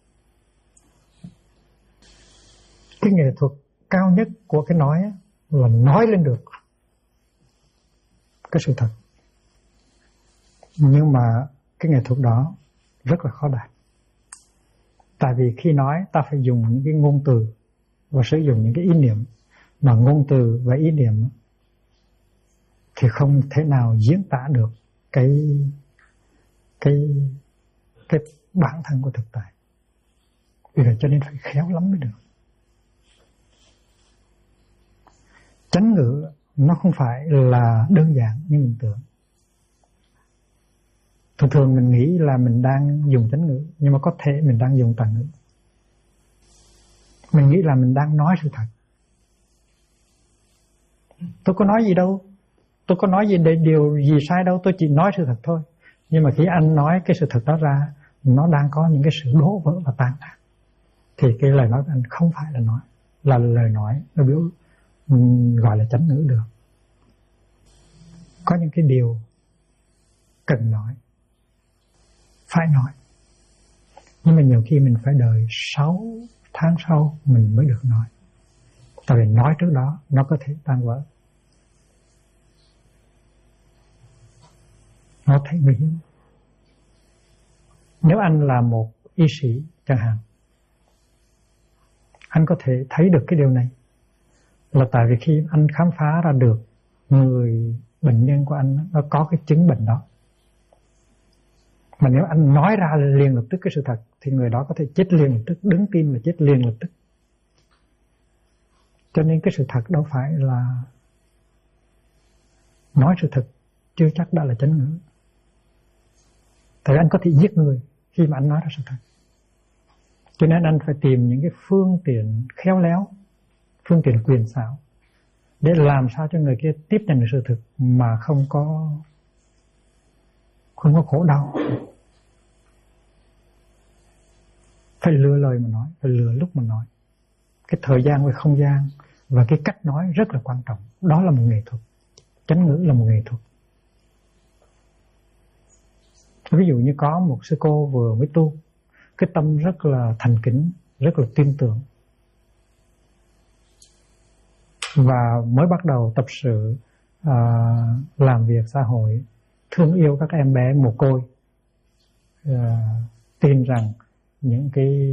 Cái nghệ thuật cao nhất của cái nói là nói lên được cái sự thật. Nhưng mà cái nghệ thuật đó rất là khó đạt. Tại vì khi nói ta phải dùng những cái ngôn từ và sử dụng những cái ý niệm, mà ngôn từ và ý niệm thì không thể nào diễn tả được cái bản thân của thực tại. Vì vậy cho nên phải khéo lắm mới được. Chánh ngữ nó không phải là đơn giản như mình tưởng. Thường thường mình nghĩ là mình đang dùng chánh ngữ, nhưng mà có thể mình đang dùng tà ngữ. Mình nghĩ là mình đang nói sự thật. Tôi có nói gì đâu, tôi có nói gì để điều gì sai đâu, tôi chỉ nói sự thật thôi. Nhưng mà khi anh nói cái sự thật đó ra, nó đang có những cái sự đổ vỡ và tan nát, thì cái lời nói của anh không phải là nói, là lời nói, nó biểu gọi là chánh ngữ được. Có những cái điều cần nói, phải nói, nhưng mà nhiều khi mình phải đợi 6 tháng sau mình mới được nói. Tại vì nói trước đó nó có thể tan vỡ, nó thấy nguy hiểm. Nếu anh là một y sĩ chẳng hạn, anh có thể thấy được cái điều này là tại vì khi anh khám phá ra được người bệnh nhân của anh nó có cái chứng bệnh đó, mà nếu anh nói ra liền lập tức cái sự thật thì người đó có thể chết liền lập tức, đứng tim là chết liền lập tức. Cho nên cái sự thật đâu phải nói sự thật chưa chắc đã là chánh ngữ. Tại anh có thể giết người khi mà anh nói ra sự thật. Cho nên anh phải tìm những cái phương tiện khéo léo, phương tiện quyền xảo để làm sao cho người kia tiếp nhận được sự thực mà không có khổ đau. Phải lựa lời mà nói, phải lựa lúc mà nói. Cái thời gian với không gian và cái cách nói rất là quan trọng. Đó là một nghệ thuật. Chánh ngữ là một nghệ thuật. Ví dụ như có một sư cô vừa mới tu, cái tâm rất là thành kính, rất là tin tưởng, và mới bắt đầu tập sự làm việc xã hội, thương yêu các em bé mồ côi, tin rằng những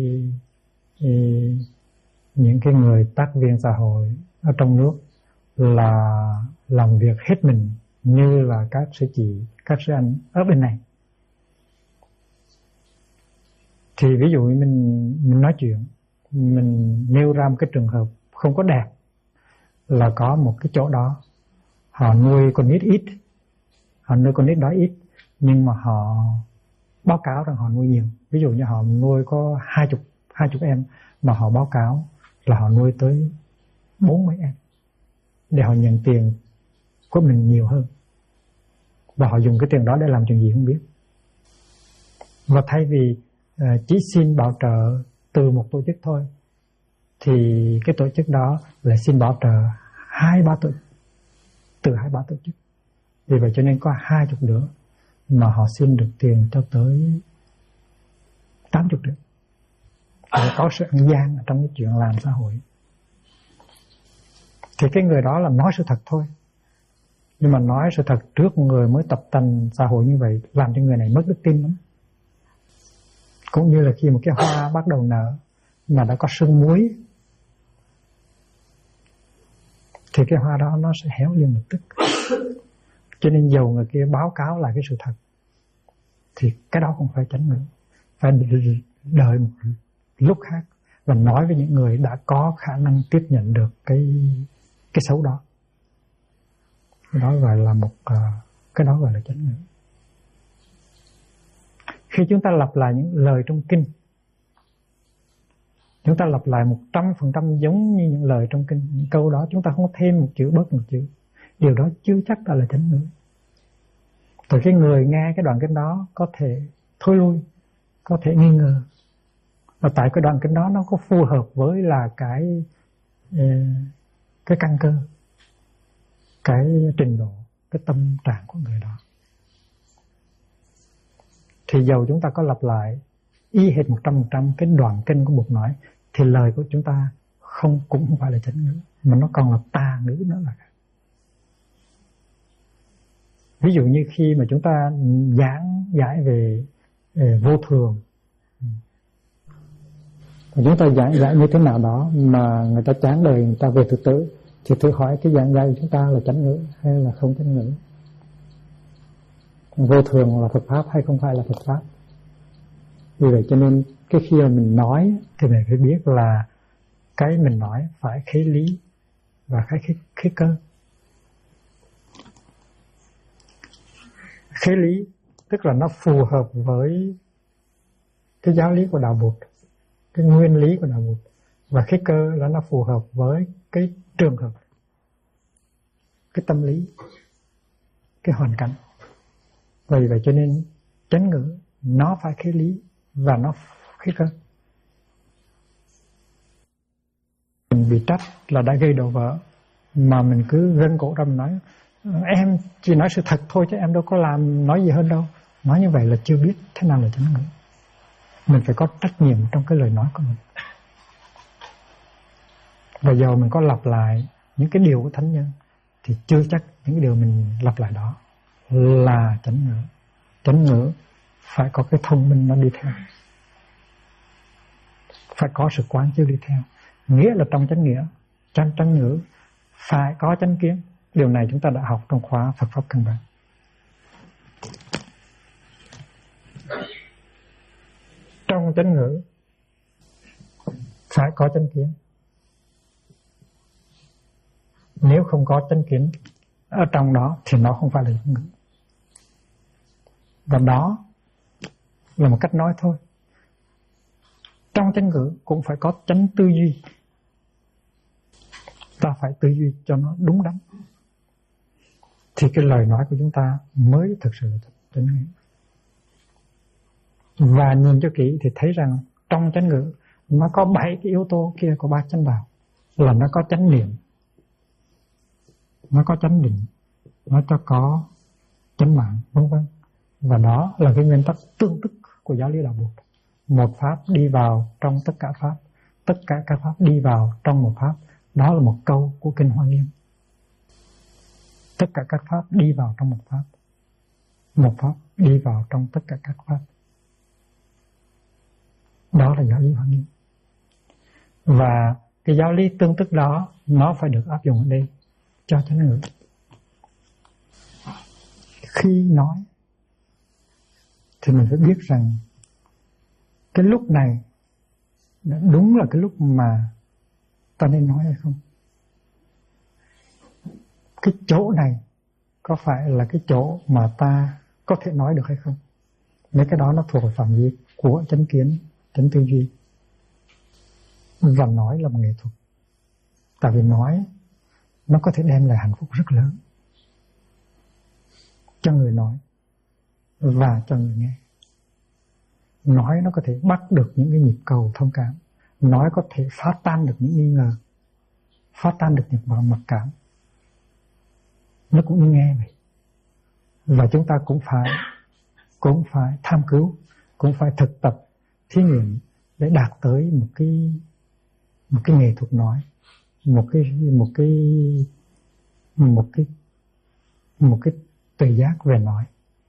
cái người tác viên xã hội ở trong nước là làm việc hết mình như là các sư chị, các sư anh ở bên này. Thì ví dụ như mình nói chuyện, mình nêu ra một cái trường hợp không có đẹp, là có một cái chỗ đó họ nuôi con nít ít, họ nuôi con nít đó ít, nhưng mà họ báo cáo rằng họ nuôi nhiều. Ví dụ như họ nuôi có 20 em, mà họ báo cáo là họ nuôi tới 40 em, để họ nhận tiền của mình nhiều hơn, và họ dùng cái tiền đó để làm chuyện gì không biết. Và thay vì chỉ xin bảo trợ từ một tổ chức thôi, thì cái tổ chức đó lại xin bảo trợ 2-3 tổ chức. Vì vậy cho nên có 20 đứa mà họ xin được tiền cho tới 80 đứa. Có sự ăn gian trong cái chuyện làm xã hội. Thì cái người đó là nói sự thật thôi, nhưng mà nói sự thật trước người mới tập tành xã hội như vậy làm cho người này mất đức tin lắm. Cũng như là khi một cái hoa bắt đầu nở mà đã có sương muối, thì cái hoa đó nó sẽ héo liền lập tức. Cho nên dầu người kia báo cáo lại cái sự thật, thì cái đó không phải chánh ngữ. Phải đợi một lúc khác và nói với những người đã có khả năng tiếp nhận được cái xấu đó. Đó gọi là cái đó gọi là chánh ngữ. Khi chúng ta lặp lại những lời trong kinh, chúng ta lặp lại 100% giống như những lời trong kinh, những câu đó chúng ta không có thêm một chữ bớt một chữ, điều đó chưa chắc đã là chánh ngữ. Từ cái người nghe cái đoạn kinh đó có thể thôi lui, có thể nghi ngờ, và tại cái đoạn kinh đó nó có phù hợp với là cái căn cơ, cái trình độ, cái tâm trạng của người đó. Thì dầu chúng ta có lặp lại y hệt 100% cái đoạn kinh của Bụt nói, thì lời của chúng ta cũng không phải là chánh ngữ, mà nó còn là tà ngữ nữa là. Ví dụ như khi mà chúng ta giảng giải về vô thường, chúng ta giảng giải như thế nào đó mà người ta chán đời, người ta về thực tử, thì thử hỏi cái giảng giải của chúng ta là chánh ngữ hay là không chánh ngữ? Vô thường là Phật Pháp hay không phải là Phật Pháp? Vì vậy cho nên cái khi mà mình nói thì mình phải biết là cái mình nói phải khế lý và khế cơ. Khế lý tức là nó phù hợp với cái giáo lý của Đạo Bụt, cái nguyên lý của Đạo Bụt. Và khế cơ là nó phù hợp với cái trường hợp, cái tâm lý, cái hoàn cảnh. Vì vậy cho nên chánh ngữ nó phải khế lý và nó khế cơ. Mình bị trách là đã gây đổ vỡ, mà mình cứ gân cổ ra mình nói em chỉ nói sự thật thôi chứ em đâu có làm nói gì hơn đâu. Nói như vậy là chưa biết thế nào là chánh ngữ. Mình phải có trách nhiệm trong cái lời nói của mình. Và giờ mình có lặp lại những cái điều của thánh nhân thì chưa chắc những cái điều mình lặp lại đó là chánh ngữ. Chánh ngữ phải có cái thông minh nó đi theo, phải có sự quán chiếu đi theo. Nghĩa là trong chánh nghĩa, trong chánh ngữ phải có chánh kiến. Điều này chúng ta đã học trong khóa Phật Pháp Căn Bản. Trong chánh ngữ phải có chánh kiến. Nếu không có chánh kiến ở trong đó thì nó không phải là chánh ngữ. Và đó là một cách nói thôi. Trong chánh ngữ cũng phải có chánh tư duy. Ta phải tư duy cho nó đúng đắn, thì cái lời nói của chúng ta mới thực sự là chánh ngữ. Và nhìn cho kỹ thì thấy rằng trong chánh ngữ nó có 7 cái yếu tố kia của ba chánh đạo, là nó có chánh niệm, nó có chánh định, nó cho có chánh mạng, vân vân. Và đó là cái nguyên tắc tương tức của giáo lý đạo Bụt. Một pháp đi vào trong tất cả pháp, tất cả các pháp đi vào trong một pháp. Đó là một câu của Kinh Hoa Nghiêm. Tất cả các pháp đi vào trong một pháp, một pháp đi vào trong tất cả các pháp. Đó là giáo lý Hoa Nghiêm. Và cái giáo lý tương tức đó nó phải được áp dụng ở đây cho chánh ngữ. Khi nói thì mình phải biết rằng cái lúc này đúng là cái lúc mà ta nên nói hay không. Cái chỗ này có phải là cái chỗ mà ta có thể nói được hay không. Mấy cái đó nó thuộc về phạm vi của chánh kiến, chánh tư duy. Và nói là một nghệ thuật. Tại vì nói nó có thể đem lại hạnh phúc rất lớn cho người nói và cho người nghe. Nói nó có thể bắt được những cái nhịp cầu thông cảm. Nói có thể phá tan được những nghi ngờ, phá tan được những mặc cảm. Nó cũng như nghe vậy. Và chúng ta cũng phải tham cứu, cũng phải thực tập, thí nghiệm để đạt tới một cái nghệ thuật nói, một cái tuệ giác về nói.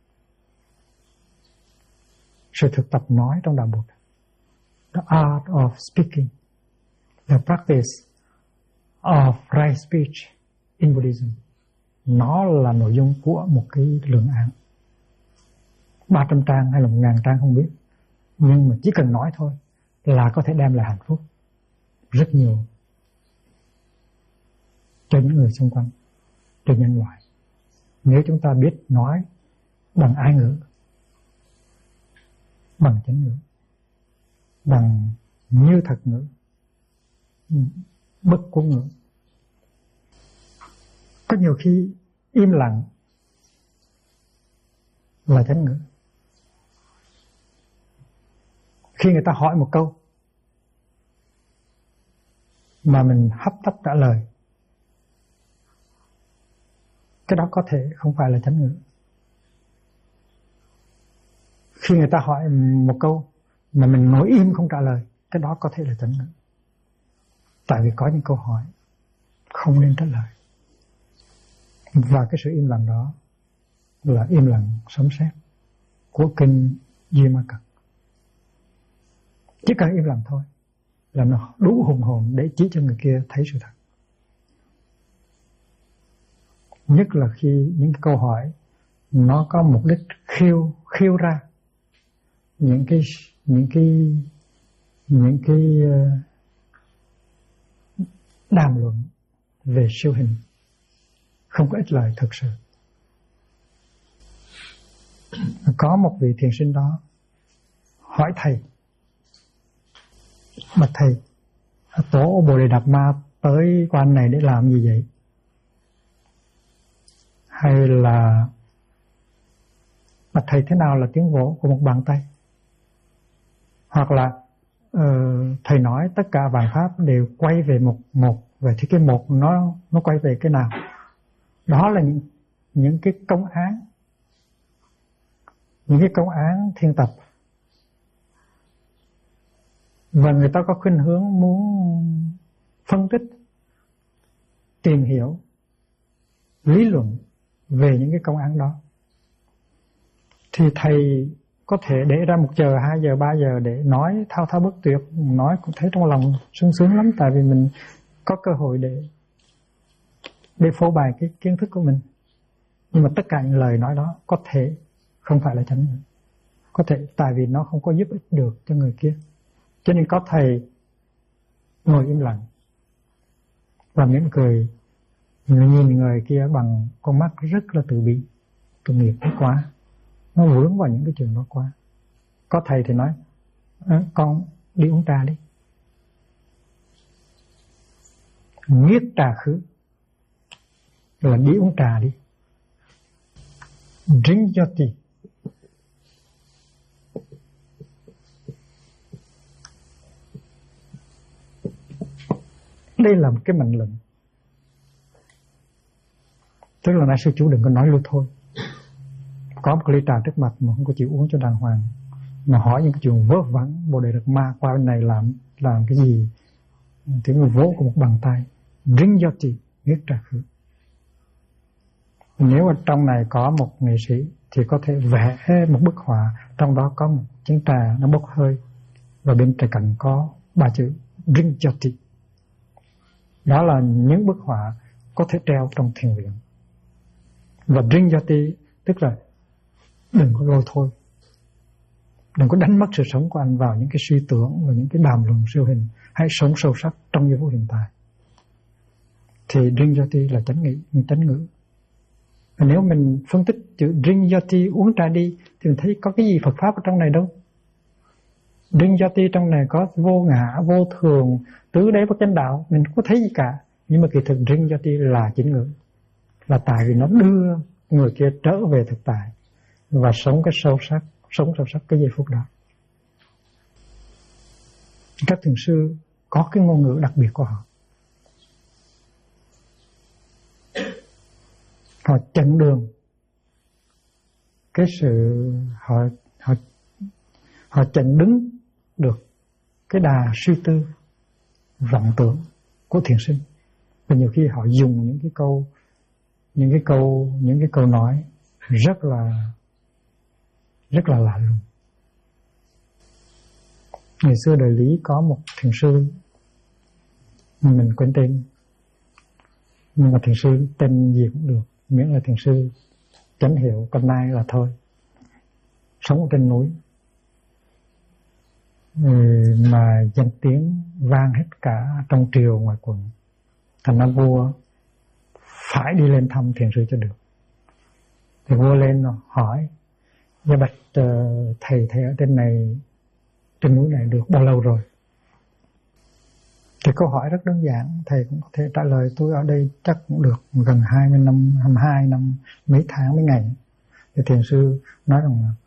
Sự thực tập nói trong đạo Bụt, the art of speaking, the practice of right speech in Buddhism, nó là nội dung của một cái luận án 300 trang hay là 1000 trang không biết, nhưng mà chỉ cần nói thôi là có thể đem lại hạnh phúc rất nhiều cho những người xung quanh, cho nhân loại. Nếu chúng ta biết nói bằng ái ngữ, bằng chánh ngữ, bằng như thật ngữ, bất cố ngữ. Có nhiều khi im lặng là chánh ngữ. Khi người ta hỏi một câu mà mình hấp tấp trả lời, cái đó có thể không phải là chánh ngữ. Khi người ta hỏi một câu mà mình ngồi im không trả lời, cái đó có thể là chánh ngữ. Tại vì có những câu hỏi không nên trả lời. Và cái sự im lặng đó là im lặng sấm sét của kinh Duy Ma Cật. Chỉ cần im lặng thôi là nó đủ hùng hồn để chỉ cho người kia thấy sự thật. Nhất là khi những cái câu hỏi nó có mục đích khiêu ra những cái đàm luận về siêu hình không có ích lợi thực sự. Có một vị thiền sinh đó hỏi thầy: bạch thầy, tổ Bồ Đề Đạt Ma tới quan này để làm gì vậy? Hay là bạch thầy, thế nào là tiếng vỗ của một bàn tay? Hoặc là thầy nói tất cả vạn pháp đều quay về một, vậy thì cái một nó quay về cái nào? Đó là những cái công án, những cái công án thiên tập. Và người ta có khuynh hướng muốn phân tích, tìm hiểu, lý luận về những cái công án đó. Thì thầy có thể để ra 1 giờ, 2 giờ, 3 giờ để nói thao thao bất tuyệt, nói cũng thấy trong lòng sung sướng lắm, tại vì mình có cơ hội để phô bày cái kiến thức của mình. Nhưng mà tất cả những lời nói đó có thể không phải là chánh ngữ. Có thể tại vì nó không có giúp ích được cho người kia. Cho nên có thầy ngồi im lặng và mỉm cười Nhìn người kia bằng con mắt rất là từ bi, tội nghiệp quá, nó vướng vào những cái trường đó quá. Có thầy thì nói con đi uống trà đi, nghiết trà khứ, là đi uống trà đi, drink your tea. Đây là một cái mệnh lệnh, tức là đại sư chủ đừng có nói luôn thôi. Có một ly trà trước mặt mà không có chịu uống cho đàng hoàng, mà hỏi những cái chuyện vớ vẩn, Bồ Đề Đạt Ma qua bên này làm cái gì, tiếng người vỗ của một bàn tay, drink your tea, nghiết trà khứ. Nếu ở trong này có một nghệ sĩ thì có thể vẽ một bức họa, trong đó có một chén trà nó bốc hơi và bên trái cạnh có 3 chữ drink your tea. Đó là những bức họa có thể treo trong thiền viện. Và drink your tea tức là đừng có lôi thôi, đừng có đánh mất sự sống của anh vào những cái suy tưởng và những cái đàm luận siêu hình. Hãy sống sâu sắc trong giây phút hiện tại. Thì drink your tea là chánh ngữ. Và nếu mình phân tích chữ drink your tea, uống trà đi, thì mình thấy có cái gì Phật Pháp ở trong này đâu. Drink your tea trong này có vô ngã, vô thường, tứ đế bất chánh đạo, mình không có thấy gì cả. Nhưng mà kỳ thực drink your tea là chính ngữ, là tại vì nó đưa người kia trở về thực tại và sống sâu sắc cái giây phút đó. Các thiền sư có cái ngôn ngữ đặc biệt của họ. Họ chặn đường cái sự họ chặn đứng được cái đà suy tư vọng tưởng của thiền sinh. Và nhiều khi họ dùng những cái câu nói rất là lạ lùng. Ngày xưa đời Lý có một thiền sư, mình quên tên, nhưng mà thiền sư tên gì cũng được, miễn là thiền sư chánh hiệu Con Nai là thôi. Sống ở trên núi mà danh tiếng vang hết cả trong triều ngoài quận. Thành ra vua phải đi lên thăm thiền sư cho được. Thì vua lên hỏi: dạ bạch thầy ở trên núi này được bao lâu rồi? Thì câu hỏi rất đơn giản, thầy cũng có thể trả lời: tôi ở đây chắc cũng được gần 20 năm, 22 năm, mấy tháng, mấy ngày. Thì thiền sư nói rằng là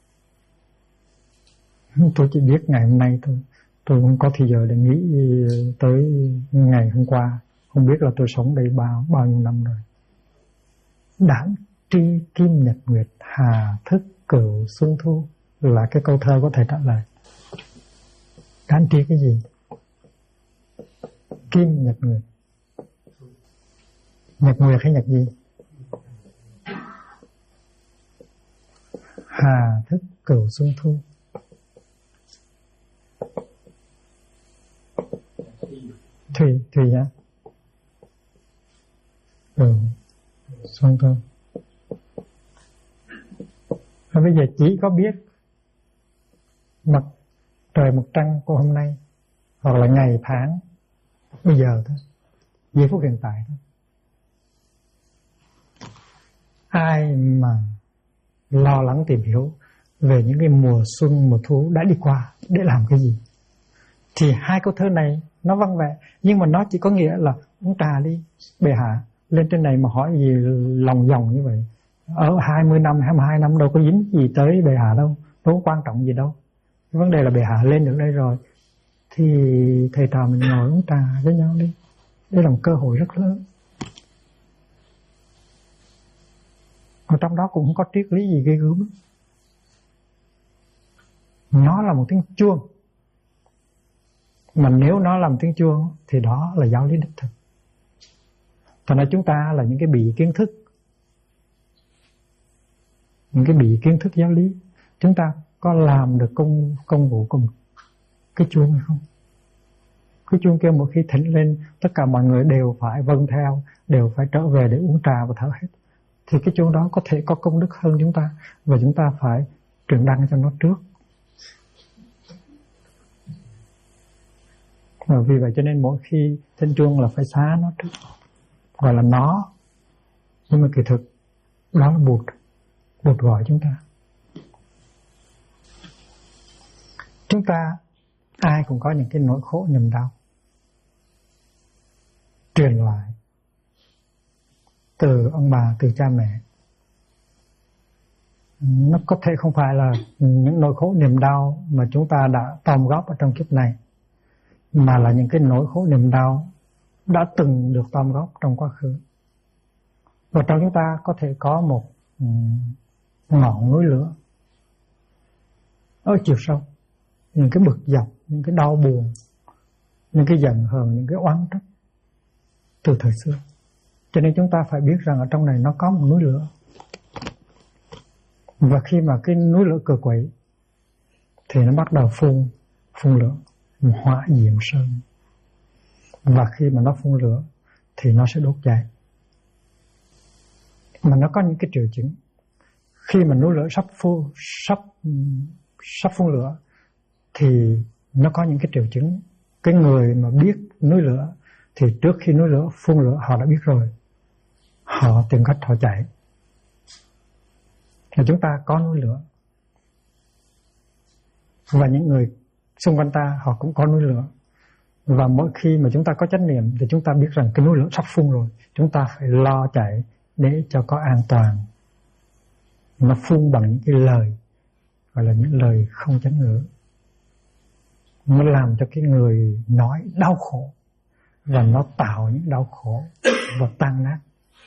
tôi chỉ biết ngày hôm nay thôi, tôi không có thời giờ để nghĩ tới ngày hôm qua, không biết là tôi sống đây bao nhiêu năm rồi. Đản tri kim nhật nguyệt, hà thức cửu xuân thu là cái câu thơ có thể trả lời. Đản tri cái gì? Kim nhật nguyệt. Nhật nguyệt hay nhật gì? Hà thức cửu xuân thu. Thùy nhá. Xuân thu. Và bây giờ chỉ có biết mặt trời mặt trăng của hôm nay, hoặc là ngày tháng bây giờ thôi, giây phút hiện tại thôi. Ai mà lo lắng tìm hiểu về những cái mùa xuân, mùa thu đã đi qua để làm cái gì? Thì hai câu thơ này nó văng vẹ, nhưng mà nó chỉ có nghĩa là uống trà đi, bệ hạ lên trên này mà hỏi gì lòng vòng như vậy. Ở 20 năm, 22 năm đâu có dính gì tới bệ hạ đâu, đâu có quan trọng gì đâu. Cái vấn đề là bệ hạ lên được đây rồi thì thầy trò mình ngồi uống trà với nhau đi. Đây là một cơ hội rất lớn. Ở trong đó cũng không có triết lý gì ghê gớm. Nó là một tiếng chuông. Mà nếu nó làm tiếng chuông thì đó là giáo lý đích thực. Thành ra chúng ta là những cái bị kiến thức, những cái bị kiến thức giáo lý, chúng ta có làm được công vụ của cái chuông hay không? Cái chuông kêu một khi thỉnh lên, tất cả mọi người đều phải vâng theo, đều phải trở về để uống trà và thở hết. Thì cái chuông đó có thể có công đức hơn chúng ta, và chúng ta phải truyền đăng cho nó trước. Và vì vậy cho nên mỗi khi thỉnh chuông là phải xá nó trước. gọi là nó, nhưng mà kỳ thực đó là Bụt gọi chúng ta. Chúng ta ai cũng có những cái nỗi khổ niềm đau truyền lại từ ông bà, từ cha mẹ. Nó có thể không phải là những nỗi khổ niềm đau mà chúng ta đã tóm góp ở trong kiếp này, mà là những cái nỗi khổ niềm đau đã từng được tóm góp trong quá khứ. Và trong chúng ta có thể có một ngọn núi lửa ở chiều sâu, những cái bực dọc, những cái đau buồn, những cái giận hờn, những cái oán trách từ thời xưa. Cho nên chúng ta phải biết rằng ở trong này nó có một núi lửa. Và khi mà cái núi lửa cờ quậy thì nó bắt đầu phun lửa, hỏa diệm sơn. Và khi mà nó phun lửa thì nó sẽ đốt cháy. Mà nó có những cái triệu chứng. Khi mà núi lửa sắp phun lửa thì nó có những cái triệu chứng. Cái người mà biết núi lửa thì trước khi núi lửa phun lửa họ đã biết rồi, họ tìm cách họ chạy. Thì chúng ta có núi lửa, và những người xung quanh ta họ cũng có núi lửa. Và mỗi khi mà chúng ta có chánh niệm thì chúng ta biết rằng cái núi lửa sắp phun rồi, chúng ta phải lo chạy để cho có an toàn. Nó phun bằng những cái lời gọi là những lời không chánh ngữ, nó làm cho cái người nói đau khổ, và nó tạo những đau khổ và tan nát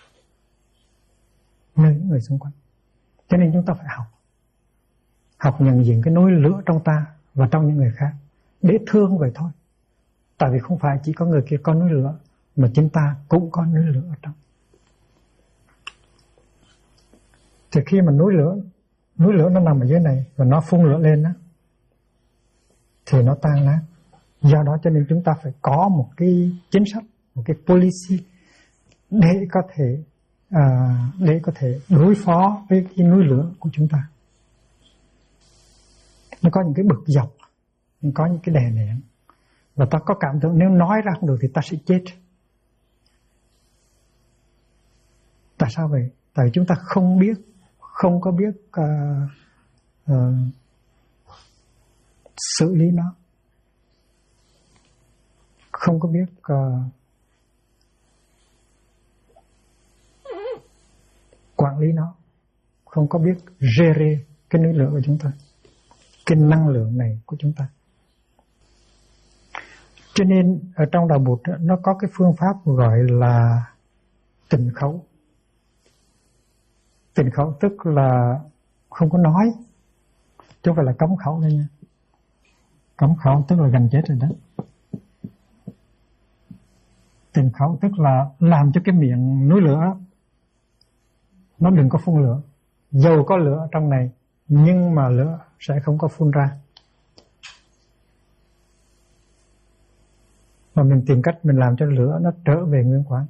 nơi những người xung quanh. Cho nên chúng ta phải học nhận diện cái núi lửa trong ta và trong những người khác để thương vậy thôi. Tại vì không phải chỉ có người kia có núi lửa, mà chúng ta cũng có núi lửa ở trong. Thì khi mà núi lửa nó nằm ở dưới này và nó phun lửa lên đó, thì nó tan nát. Do đó cho nên chúng ta phải có một cái chính sách, một cái policy để có thể đối phó với cái núi lửa của chúng ta. Nó có những cái bực dọc, nó có những cái đè nén, và ta có cảm tưởng nếu nói ra không được thì ta sẽ chết. Tại sao vậy? Tại vì chúng ta không có biết xử lý nó, không có biết quản lý nó, không có biết gérer cái núi lửa của chúng ta, cái năng lượng này của chúng ta. Cho nên ở trong đạo Bụt nó có cái phương pháp gọi là tịnh khẩu. Tịnh khẩu tức là không có nói, chứ không phải là cấm khẩu đây nha. Cấm khẩu tức là gần chết rồi đó. Tịnh khẩu tức là làm cho cái miệng núi lửa nó đừng có phun lửa. Dầu có lửa trong này nhưng mà lửa sẽ không có phun ra. Và mình tìm cách mình làm cho lửa nó trở về nguyên quán,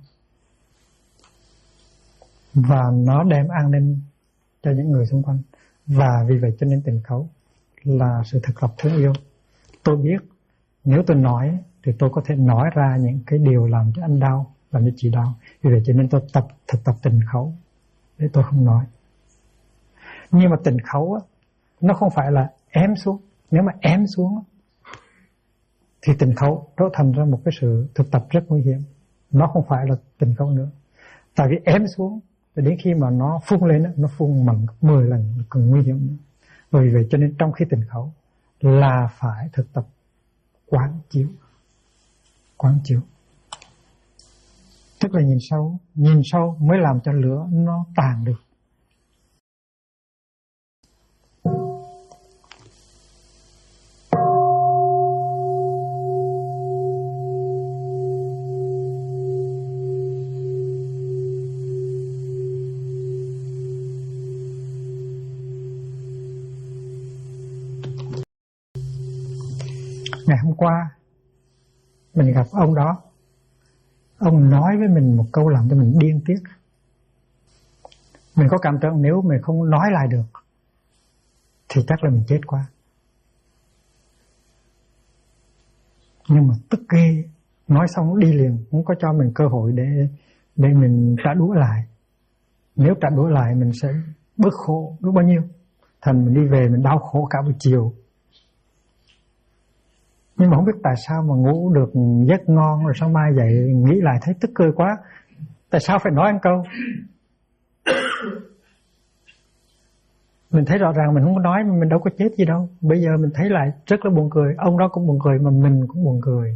và nó đem an ninh cho những người xung quanh. Và vì vậy cho nên tịnh khẩu là sự thực lập thương yêu. Tôi biết nếu tôi nói thì tôi có thể nói ra những cái điều làm cho anh đau, làm cho chị đau. Vì vậy cho nên tôi thực tập tịnh khẩu để tôi không nói. Nhưng mà tịnh khẩu á, nó không phải là ém xuống. Nếu mà ém xuống thì tịnh khẩu trở thành ra một cái sự thực tập rất nguy hiểm. Nó không phải là tịnh khẩu nữa. Tại vì ém xuống thì đến khi mà nó phun lên, nó phun bằng 10 lần còn nguy hiểm nữa. Vì vậy cho nên trong khi tịnh khẩu là phải thực tập quán chiếu. Tức là nhìn sâu mới làm cho lửa nó tàn được. Ngày hôm qua mình gặp ông đó, ông nói với mình một câu làm cho mình điên tiết. Mình có cảm tưởng nếu mình không nói lại được thì chắc là mình chết qua. Nhưng mà tức ghê, nói xong đi liền, không có cho mình cơ hội để để mình trả đũa lại. Nếu trả đũa lại mình sẽ bớt khổ biết bao nhiêu. Thành mình đi về mình đau khổ cả buổi chiều. Nhưng mà không biết tại sao mà ngủ được giấc ngon, rồi sáng mai dậy nghĩ lại thấy tức cười quá. Tại sao phải nói một câu? Mình thấy rõ ràng mình không có nói, mình đâu có chết gì đâu. Bây giờ mình thấy lại rất là buồn cười. Ông đó cũng buồn cười mà mình cũng buồn cười.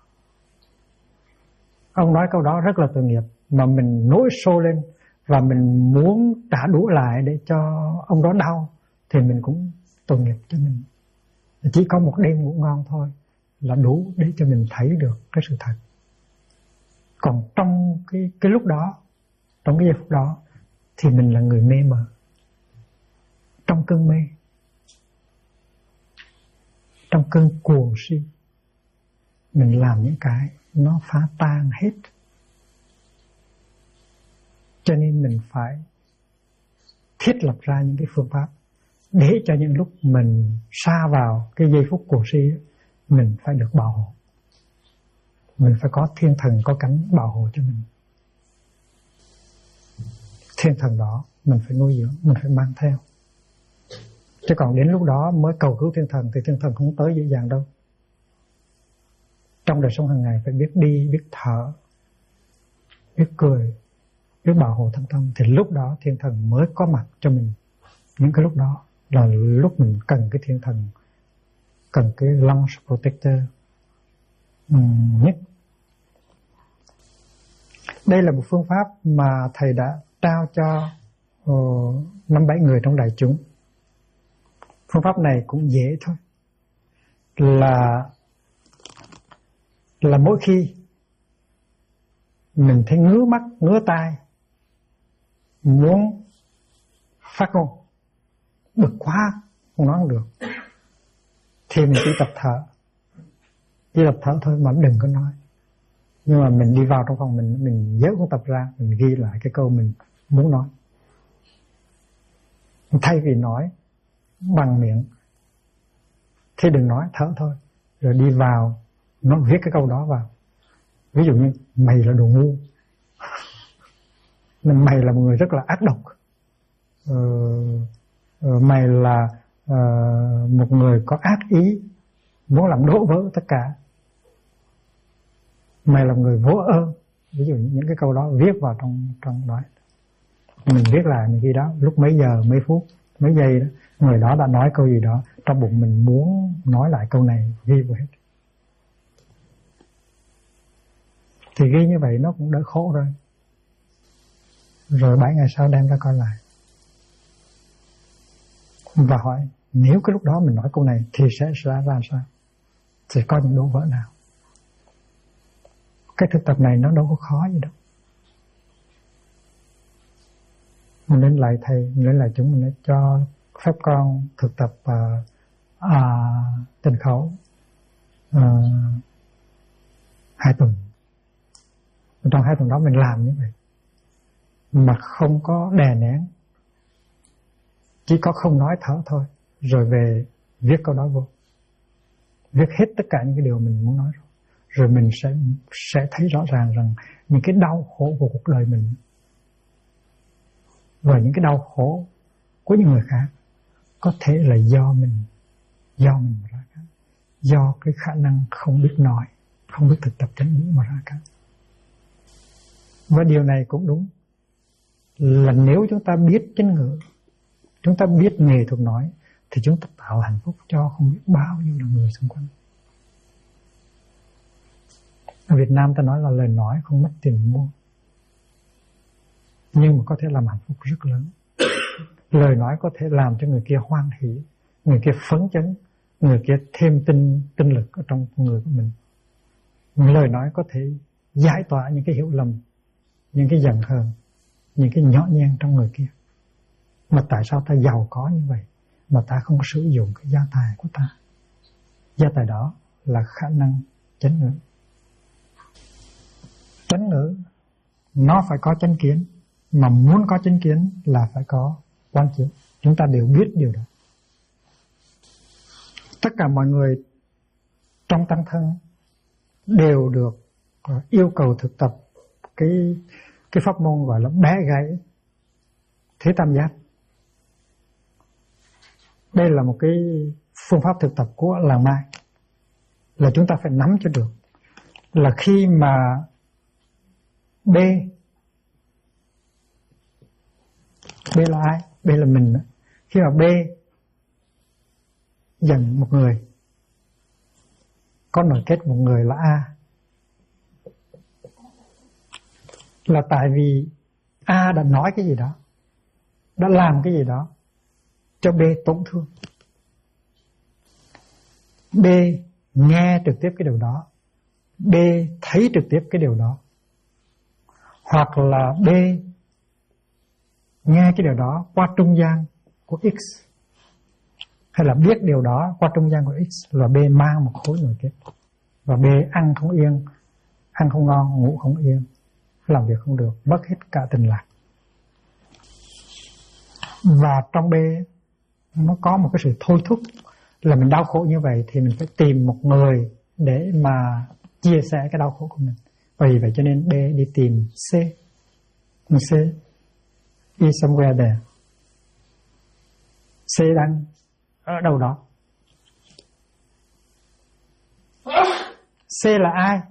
Ông nói câu đó rất là tội nghiệp, mà mình nổi sôi lên và mình muốn trả đũa lại để cho ông đó đau, thì mình cũng tội nghiệp cho mình. Chỉ có một đêm ngủ ngon thôi là đủ để cho mình thấy được cái sự thật. Còn trong cái lúc đó, trong cái giây phút đó, thì mình là người mê mờ, trong cơn mê, trong cơn cuồng si, mình làm những cái nó phá tan hết. Cho nên mình phải thiết lập ra những cái phương pháp để cho những lúc mình sa vào cái giây phút cuồng si, mình phải được bảo hộ. Mình phải có thiên thần có cánh bảo hộ cho mình. Thiên thần đó mình phải nuôi dưỡng, mình phải mang theo. Chứ còn đến lúc đó mới cầu cứu thiên thần thì thiên thần không tới dễ dàng đâu. Trong đời sống hàng ngày phải biết đi, biết thở, biết cười, biết bảo hộ thân tâm, thì lúc đó thiên thần mới có mặt cho mình. Những cái lúc đó là lúc mình cần cái thiên thần, cần cái launch protector nhất. Đây là một phương pháp mà thầy đã trao cho 5-7 người trong đại chúng. Phương pháp này cũng dễ thôi, là mỗi khi mình thấy ngứa mắt, ngứa tai, muốn phát ngôn, bực quá, không nói được, thì mình chỉ tập thở thôi mà đừng có nói. Nhưng mà mình đi vào trong phòng mình dỡ cuốn tập ra, mình ghi lại cái câu mình muốn nói. Thay vì nói bằng miệng thì đừng nói, thở thôi, rồi đi vào nó viết cái câu đó vào. Ví dụ như mày là đồ ngu, mày là một người rất là ác độc, mày là một người có ác ý, muốn làm đổ vỡ tất cả, mày là một người vô ơn. Ví dụ những cái câu đó viết vào trong đó. Mình viết lại mình ghi đó, lúc mấy giờ, mấy phút, mấy giây đó, người đó đã nói câu gì đó, trong bụng mình muốn nói lại câu này, ghi vào hết. Thì ghi như vậy nó cũng đỡ khổ rồi. Rồi 7 ngày sau đem ra coi lại và hỏi nếu cái lúc đó mình nói câu này thì sẽ ra sao, sẽ có những đổ vỡ nào. Cái thực tập này nó đâu có khó gì đâu. Mình nên lại thầy, mình nên lại chúng, mình nên cho phép con thực tập tình khẩu 2 tuần. Trong 2 tuần đó mình làm như vậy mà không có đè nén, chỉ có không nói, thở thôi, rồi về viết câu đó vô, viết hết tất cả những cái điều mình muốn nói rồi mình sẽ thấy rõ ràng rằng những cái đau khổ của cuộc đời mình và những cái đau khổ của những người khác có thể là do mình mà ra cả, do cái khả năng không biết nói, không biết thực tập chánh ngữ mà ra cả. Và điều này cũng đúng, là nếu chúng ta biết chánh ngữ, chúng ta biết nghệ thuật nói, thì chúng ta tạo hạnh phúc cho không biết bao nhiêu là người xung quanh. Ở Việt Nam ta nói là lời nói không mất tiền mua, nhưng mà có thể làm hạnh phúc rất lớn. Lời nói có thể làm cho người kia hoan hỷ, người kia phấn chấn, người kia thêm tinh lực ở trong người của mình. Lời nói có thể giải tỏa những cái hiểu lầm, những cái giận hờn, những cái nhỏ nhen trong người kia. Mà tại sao ta giàu có như vậy mà ta không sử dụng cái gia tài của ta? Gia tài đó là khả năng chánh ngữ. Chánh ngữ nó phải có chánh kiến, mà muốn có chánh kiến là phải có quán chiếu. Chúng ta đều biết điều đó. Tất cả mọi người trong tăng thân đều được yêu cầu thực tập cái cái pháp môn gọi là bẻ gãy thế tam giác. Đây là một cái phương pháp thực tập của làng Mai, là chúng ta phải nắm cho được là khi mà B là ai? B là mình. Khi mà B giận một người, có nội kết một người là A, là tại vì A đã nói cái gì đó, đã làm cái gì đó cho B tổn thương. B nghe trực tiếp cái điều đó, B thấy trực tiếp cái điều đó, hoặc là B nghe cái điều đó qua trung gian của X, hay là biết điều đó qua trung gian của X, là B mang một khối nội kết, và B ăn không yên, ăn không ngon, ngủ không yên, làm việc không được, mất hết cả tình lạc. Và trong B nó có một cái sự thôi thúc là mình đau khổ như vậy thì mình phải tìm một người để mà chia sẻ cái đau khổ của mình. Vì vậy cho nên B đi tìm C. C is somewhere there. C đang ở đâu đó. C là ai?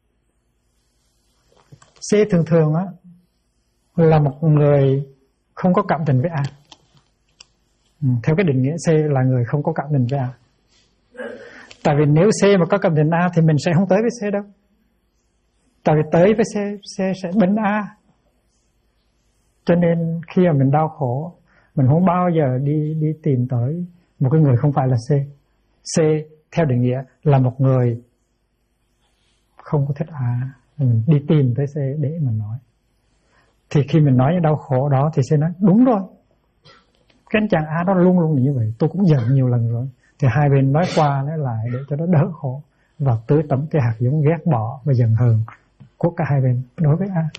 C thường thường á là một người không có cảm tình với A. Theo cái định nghĩa C là người không có cảm tình với A. Tại vì nếu C mà có cảm tình A thì mình sẽ không tới với C đâu. Tại vì tới với C sẽ bên A. Cho nên khi mà mình đau khổ, mình không bao giờ đi tìm tới một cái người không phải là C. C theo định nghĩa là một người không có thích A. Mình đi tìm tới C để mà nói. Thì khi mình nói những đau khổ đó thì C nói đúng rồi, cái anh chàng A đó luôn luôn như vậy, tôi cũng giận nhiều lần rồi. Thì hai bên nói qua nói lại để cho nó đỡ khổ, và tưới tẩm cái hạt giống ghét bỏ và giận hờn của cả hai bên đối với A.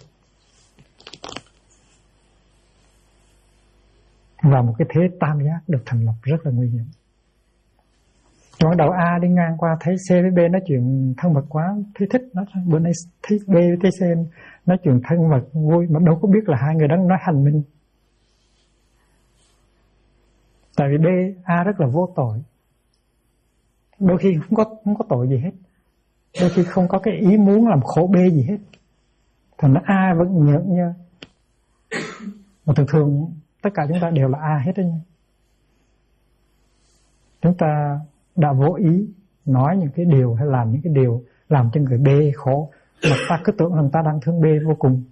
Và một cái thế tam giác được thành lập rất là nguy hiểm. Trong đầu A đi ngang qua thấy C với B nói chuyện thân mật quá, thấy thích, nó bữa nay thấy B với thấy C nói chuyện thân mật vui, mà đâu có biết là hai người đang nói hành mình. Tại vì B, A rất là vô tội, đôi khi không có tội gì hết, đôi khi không có cái ý muốn làm khổ B gì hết, thành ra A vẫn nhợn nhơ. Mà thường tất cả chúng ta đều là A hết đấy nha. Chúng ta đã vô ý nói những cái điều hay làm những cái điều làm cho người B khổ, mà ta cứ tưởng rằng ta đang thương B vô cùng.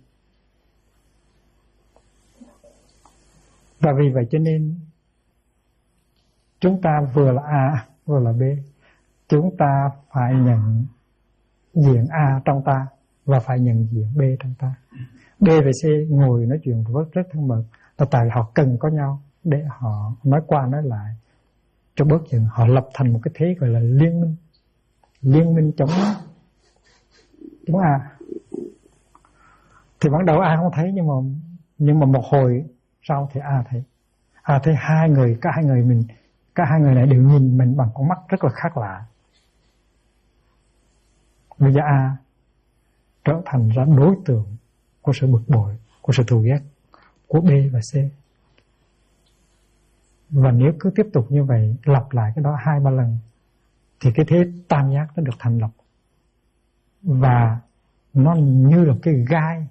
Và vì vậy cho nên chúng ta vừa là A vừa là B. Chúng ta phải nhận diện A trong ta và phải nhận diện B trong ta. B và C ngồi nói chuyện rất thân mật, tại họ cần có nhau để họ nói qua nói lại cho bớt giận. Họ lập thành một cái thế gọi là liên minh chống A. Thì ban đầu A không thấy, nhưng mà một hồi sau thì A thấy. A thấy cả hai người này đều nhìn mình bằng con mắt rất là khác lạ. Bây giờ A trở thành ra đối tượng của sự bực bội, của sự thù ghét của B và C. Và nếu cứ tiếp tục như vậy, lặp lại cái đó 2-3 lần, thì cái thế tam giác nó được thành lập. Và nó như là cái gai,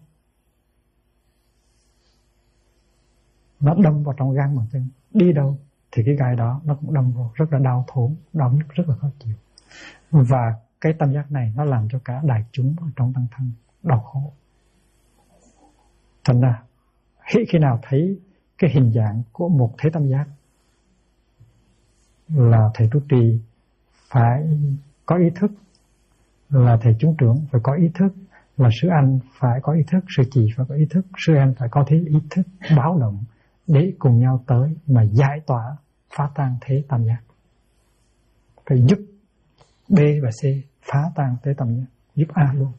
nó đâm vào trong gan bàn chân. Đi đâu thì cái gai đó nó cũng đâm vào, rất là đau thốn, đau nhức, rất là khó chịu. Và cái tam giác này nó làm cho cả đại chúng ở trong tăng thân đau khổ. Thành ra khi nào thấy cái hình dạng của một thế tam giác là thầy trụ trì phải có ý thức, là thầy chúng trưởng phải có ý thức, là sư anh phải có ý thức, sư chị phải có ý thức, sư em phải có thế ý thức báo động để cùng nhau tới mà giải tỏa, phá tan thế tam giác. Phải giúp B và C phá tan thế tam giác, giúp A luôn.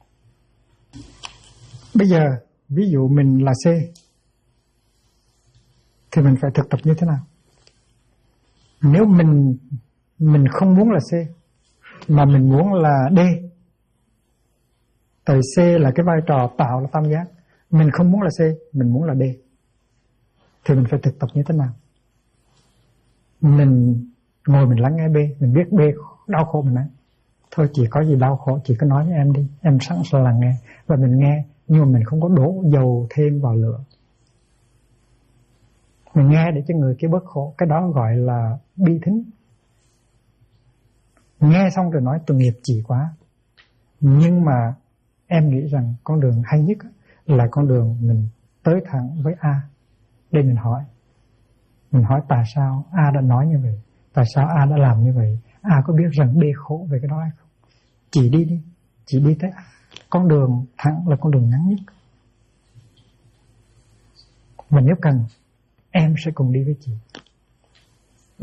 Bây giờ ví dụ mình là C thì mình phải thực tập như thế nào? Nếu mình không muốn là C mà mình muốn là D, tại C là cái vai trò tạo ra tam giác, Mình không muốn là C, mình muốn là D. Thì mình phải thực tập như thế nào? Mình ngồi mình lắng nghe B, mình biết B đau khổ mình nói. Thôi chỉ có gì đau khổ, chỉ có nói với em đi, em sẵn sàng lắng nghe. Và mình nghe, nhưng mà mình không có đổ dầu thêm vào lửa. Mình nghe để cho người kia bớt khổ. Cái đó gọi là bi thính. Nghe xong rồi nói tội nghiệp chị quá. Nhưng mà em nghĩ rằng con đường hay nhất là con đường mình tới thẳng với A. Để mình hỏi. Mình hỏi tại sao A đã nói như vậy? Tại sao A đã làm như vậy? A có biết rằng B khổ về cái đó hay không? Chị đi đi. Chị đi tới A. Con đường thẳng là con đường ngắn nhất. Và nếu cần, em sẽ cùng đi với chị. B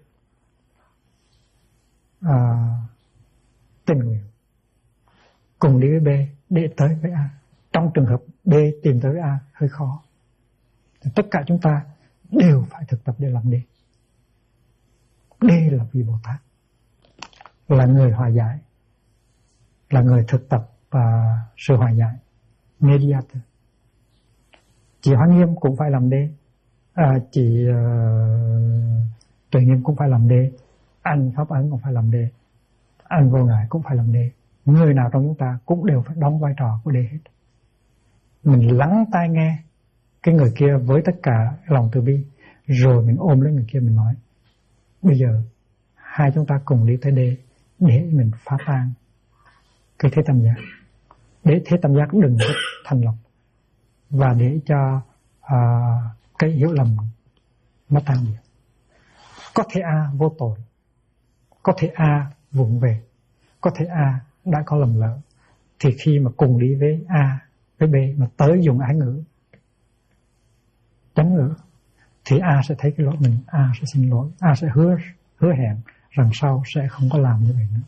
tình nguyện cùng đi với B để tới với A. Trong trường hợp B tìm tới với A hơi khó, tất cả chúng ta đều phải thực tập để làm D. D là vị Bồ Tát, là người hòa giải, là người thực tập sự hòa giải, mediator. Chị Hoa Nghiêm cũng phải làm D, chị Tuệ Nghiêm cũng phải làm D, anh Pháp Ấn cũng phải làm D, anh Vô Ngại cũng phải làm D. Người nào trong chúng ta cũng đều phải đóng vai trò của D hết. Mình lắng tai nghe cái người kia với tất cả lòng từ bi, rồi mình ôm lấy người kia mình nói, bây giờ hai chúng ta cùng đi tới D để mình phá tan cái thế tam giác, để thế tam giác đừng có thành lập, và để cho cái hiểu lầm nó tan diệt. Có thể A vô tội, có thể A vụng về, có thể A đã có lầm lỡ, thì khi mà cùng đi với A với B mà tới dùng ái ngữ chánh ngữ, thì A sẽ thấy cái lỗi mình, A sẽ xin lỗi, A sẽ hứa hẹn rằng sau sẽ không có làm như vậy nữa.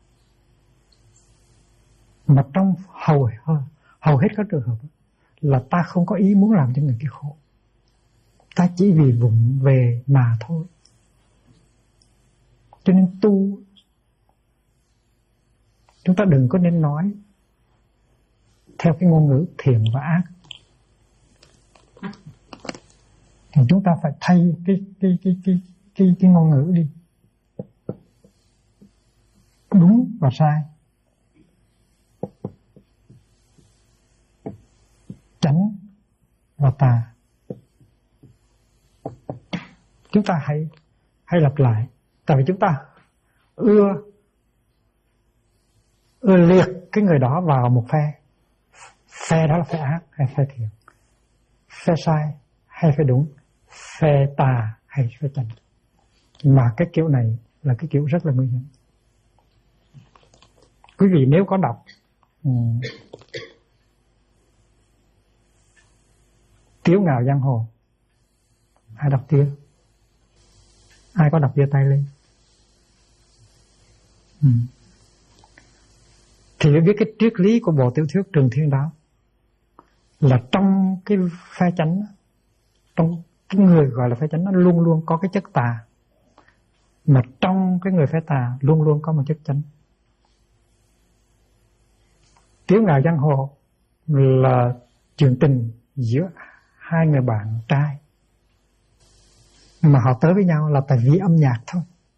Mà trong hầu hết các trường hợp là ta không có ý muốn làm cho người kia khổ, ta chỉ vì vụng về mà thôi. Cho nên tu, chúng ta đừng có nên nói theo cái ngôn ngữ thiện và ác. Thì chúng ta phải thay cái ngôn ngữ đi, đúng và sai, chánh và tà. Chúng ta hãy lặp lại, tại vì chúng ta ưa liệt cái người đó vào một phe. Phe đó là phe ác hay phe thiện, phe sai hay phe đúng, phe tà hay phe chánh. Mà cái kiểu này là cái kiểu rất là nguy hiểm. Quý vị nếu có đọc Tiếu Ngạo Giang Hồ, ai đọc chưa? Ai có đọc giơ tay lên. Thì phải biết cái triết lý của bộ tiểu thuyết Trường Thiên Đạo là trong cái phe chánh, trong cái người gọi là phe chánh, nó luôn luôn có cái chất tà, mà trong cái người phe tà luôn luôn có một chất chánh. Tiếu Ngạo Giang Hồ là chuyện tình giữa hai người bạn trai, mà họ tới với nhau là tại vì âm nhạc thôi.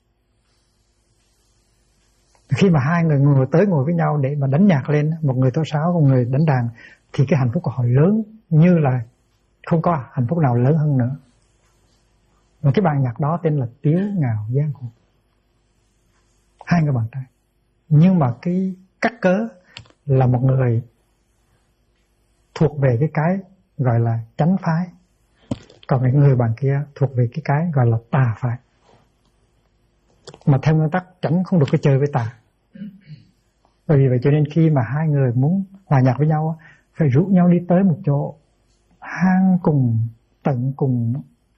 Khi mà hai người ngồi với nhau để mà đánh nhạc lên, một người thổi sáo, một người đánh đàn, thì cái hạnh phúc của họ lớn như là không có hạnh phúc nào lớn hơn nữa. Và cái bài nhạc đó tên là Tiếu Ngạo Giang Hồ. Hai người bạn trai. Nhưng mà cái cắt cớ là một người thuộc về cái gọi là chánh phái, còn cái người bạn kia thuộc về cái gọi là tà phái. Mà theo nguyên tắc chánh không được có chơi với tà. Bởi vì vậy cho nên khi mà hai người muốn hòa nhạc với nhau, phải rủ nhau đi tới một chỗ hang cùng, tận cùng,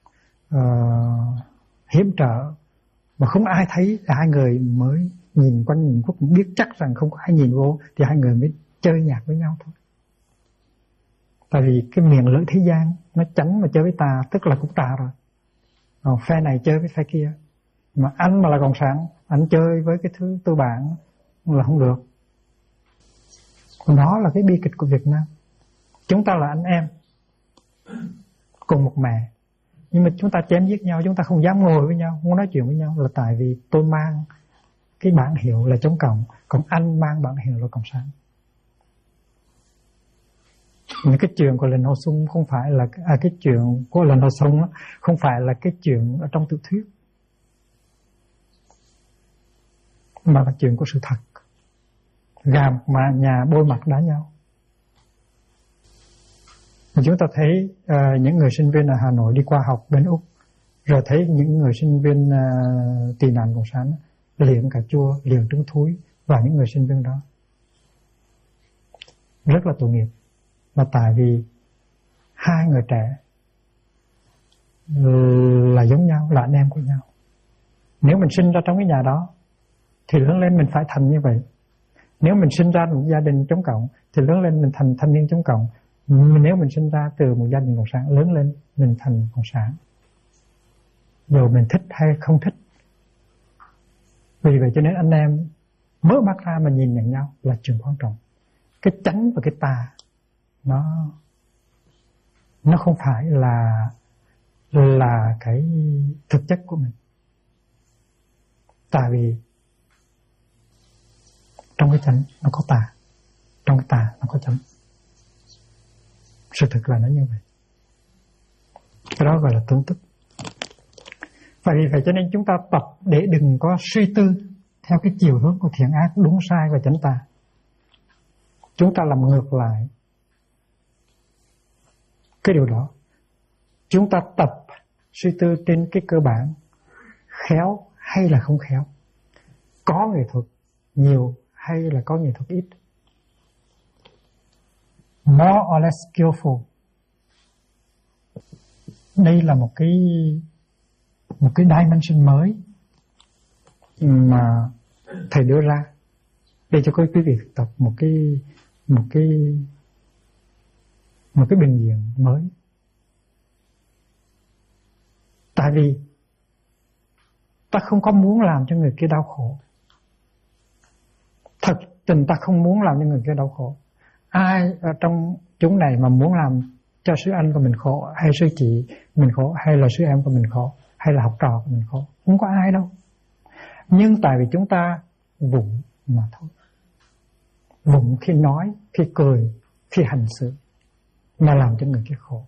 hiểm trở, mà không ai thấy, là hai người mới nhìn quanh nhìn khúc, biết chắc rằng không có ai nhìn vô, thì hai người mới chơi nhạc với nhau thôi. Tại vì cái miệng lưỡi thế gian nó chánh mà chơi với tà, tức là cũng tà rồi. Còn phe này chơi với phe kia, mà anh mà là cộng sản, anh chơi với cái thứ tư bản là không được. Đó là cái bi kịch của Việt Nam. Chúng ta là anh em cùng một mẹ, nhưng mà chúng ta chém giết nhau, chúng ta không dám ngồi với nhau, không nói chuyện với nhau, là tại vì tôi mang cái bản hiệu là chống cộng, còn anh mang bản hiệu là cộng sản. Những cái chuyện của Lệnh Hồ Xuân không phải là cái chuyện của Lệnh Hồ Xuân không phải là cái chuyện ở trong tiểu thuyết, mà là chuyện của sự thật. Gà mà nhà bôi mặt đá nhau. Chúng ta thấy những người sinh viên ở Hà Nội đi qua học bên Úc, rồi thấy những người sinh viên tị nạn cộng sản liệng cà chua, liệng trứng thúi và những người sinh viên đó rất là tội nghiệp, là tại vì hai người trẻ là giống nhau, là anh em của nhau. Nếu mình sinh ra trong cái nhà đó thì lớn lên mình phải thành như vậy. Nếu mình sinh ra một gia đình chống cộng thì lớn lên mình thành thanh niên chống cộng. Nếu mình sinh ra từ một gia đình cộng sản, lớn lên mình thành cộng sản. Dù mình thích hay không thích. Vì vậy cho nên anh em mở mắt ra mà nhìn nhận nhau là chuyện quan trọng. Cái chánh và cái tà nó không phải là cái thực chất của mình. Tại vì trong cái chánh nó có tà, trong cái tà nó có chánh. Sự thực là nó như vậy. Cái đó gọi là tướng tức. Và vì vậy cho nên chúng ta tập để đừng có suy tư theo cái chiều hướng của thiện ác, đúng sai và chánh tà. Chúng ta làm ngược lại cái điều đó. Chúng ta tập suy tư trên cái cơ bản khéo hay là không khéo, có nghệ thuật nhiều hay là có nghệ thuật ít, more or less skillful. Đây là một cái dimension mới mà thầy đưa ra để cho quý vị tập một cái bình diện mới. Tại vì ta không có muốn làm cho người kia đau khổ. Thật tình ta không muốn làm cho người kia đau khổ. Ai ở trong chúng này mà muốn làm cho sư anh của mình khổ, hay sư chị mình khổ, hay là sư em của mình khổ, hay là học trò của mình khổ? Không có ai đâu. Nhưng tại vì chúng ta vụng mà thôi. Vụng khi nói, khi cười, khi hành xử mà làm cho người kia khổ.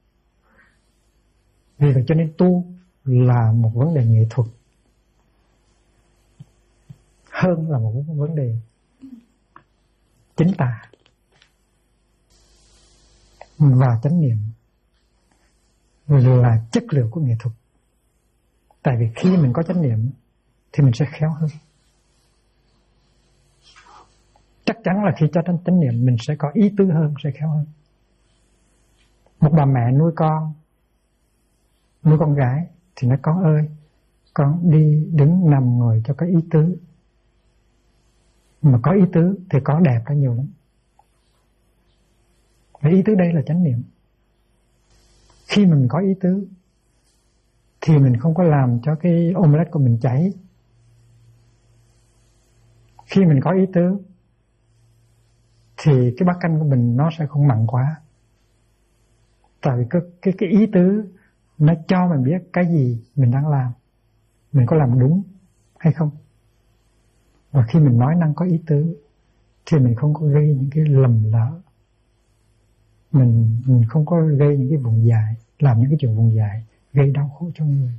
Vì vậy cho nên tu là một vấn đề nghệ thuật hơn là một vấn đề chính tà và chánh niệm là chất liệu của nghệ thuật. Tại vì khi mình có chánh niệm thì mình sẽ khéo hơn. Chắc chắn là khi cho chánh niệm mình sẽ có ý tứ hơn, sẽ khéo hơn. Một bà mẹ nuôi con gái thì nói: con ơi, con đi đứng nằm ngồi cho có ý tứ. Mà có ý tứ thì có đẹp ra nhiều lắm. Và ý tứ đây là chánh niệm. Khi mình có ý tứ thì mình không có làm cho cái omelette của mình cháy. Khi mình có ý tứ thì cái bát canh của mình nó sẽ không mặn quá. Tại vì cái ý tứ nó cho mình biết cái gì mình đang làm, mình có làm đúng hay không. Và khi mình nói năng có ý tứ thì mình không có gây những cái lầm lỡ, mình không có gây những cái vùng dài, làm những cái chuyện vùng dài gây đau khổ cho người.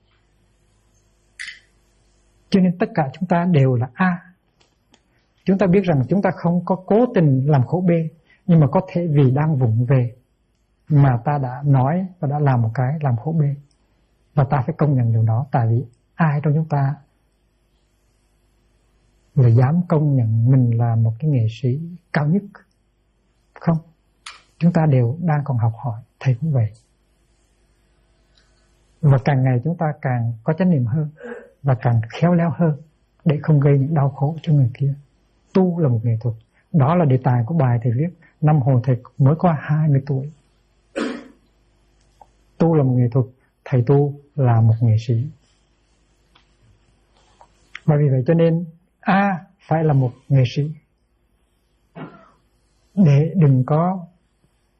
Cho nên tất cả chúng ta đều là A. Chúng ta biết rằng chúng ta không có cố tình làm khổ B, nhưng mà có thể vì đang vụng về mà ta đã nói và đã làm một cái làm khổ B. Và ta phải công nhận điều đó. Tại vì ai trong chúng ta là dám công nhận mình là một cái nghệ sĩ cao nhất? Không. Chúng ta đều đang còn học hỏi. Thầy cũng vậy. Và càng ngày chúng ta càng có chánh niệm hơn và càng khéo léo hơn để không gây những đau khổ cho người kia. Tu là một nghệ thuật. Đó là đề tài của bài thầy viết năm hồi thầy mới có 20 tuổi. Tu là một nghệ thuật, thầy tu là một nghệ sĩ. Và vì vậy cho nên A phải là một nghệ sĩ để đừng có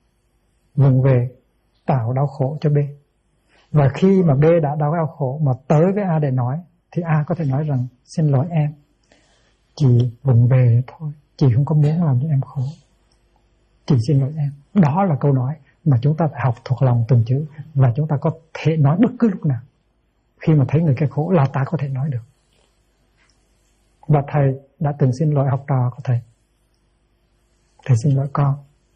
vùng về tạo đau khổ cho B. Và khi mà B đã đau khổ mà tới với A để nói, thì A có thể nói rằng xin lỗi em, chị vùng về thôi, chị không có muốn làm cho em khổ, chị xin lỗi em. Đó là câu nói mà chúng ta phải học thuộc lòng từng chữ, và chúng ta có thể nói bất cứ lúc nào. Khi mà thấy người kia khổ là ta có thể nói được. Và thầy đã từng xin lỗi học trò của thầy. Thầy xin lỗi con.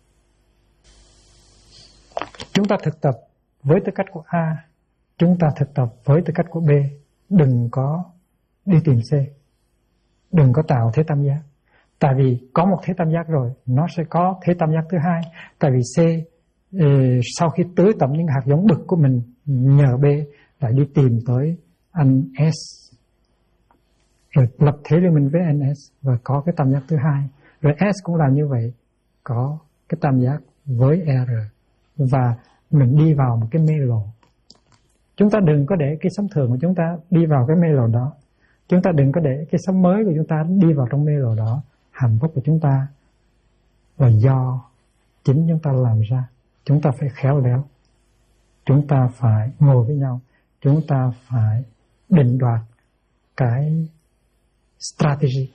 Chúng ta thực tập với tư cách của A, chúng ta thực tập với tư cách của B. Đừng có đi tìm C, đừng có tạo thế tam giác. Tại vì có một thế tam giác rồi, nó sẽ có thế tam giác thứ hai. Tại vì C sau khi tưới tẩm những hạt giống bực của mình, nhờ B lại đi tìm tới anh S, rồi lập thế liên minh với anh S và có cái tam giác thứ hai. Rồi S cũng là như vậy, có cái tam giác với R, và mình đi vào một cái mê lồ. Chúng ta đừng có để cái sống thường của chúng ta đi vào cái mê lồ đó. Chúng ta đừng có để cái sống mới của chúng ta đi vào trong mê lồ đó. Hạnh phúc của chúng ta là do chính chúng ta làm ra. Chúng ta phải khéo léo, chúng ta phải ngồi với nhau, chúng ta phải định đoạt cái strategy,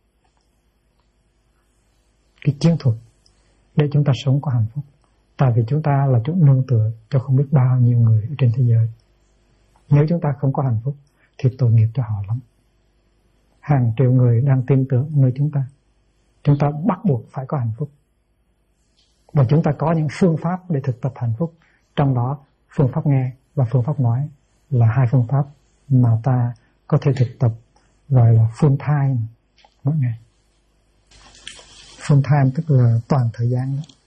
cái chiến thuật để chúng ta sống có hạnh phúc. Tại vì chúng ta là chỗ nương tựa cho không biết bao nhiêu người ở trên thế giới. Nếu chúng ta không có hạnh phúc thì tội nghiệp cho họ lắm. Hàng triệu người đang tin tưởng nơi chúng ta. Chúng ta bắt buộc phải có hạnh phúc. Và chúng ta có những phương pháp để thực tập hạnh phúc. Trong đó phương pháp nghe và phương pháp nói là hai phương pháp mà ta có thể thực tập gọi là full time mỗi ngày. Full time tức là toàn thời gian đó.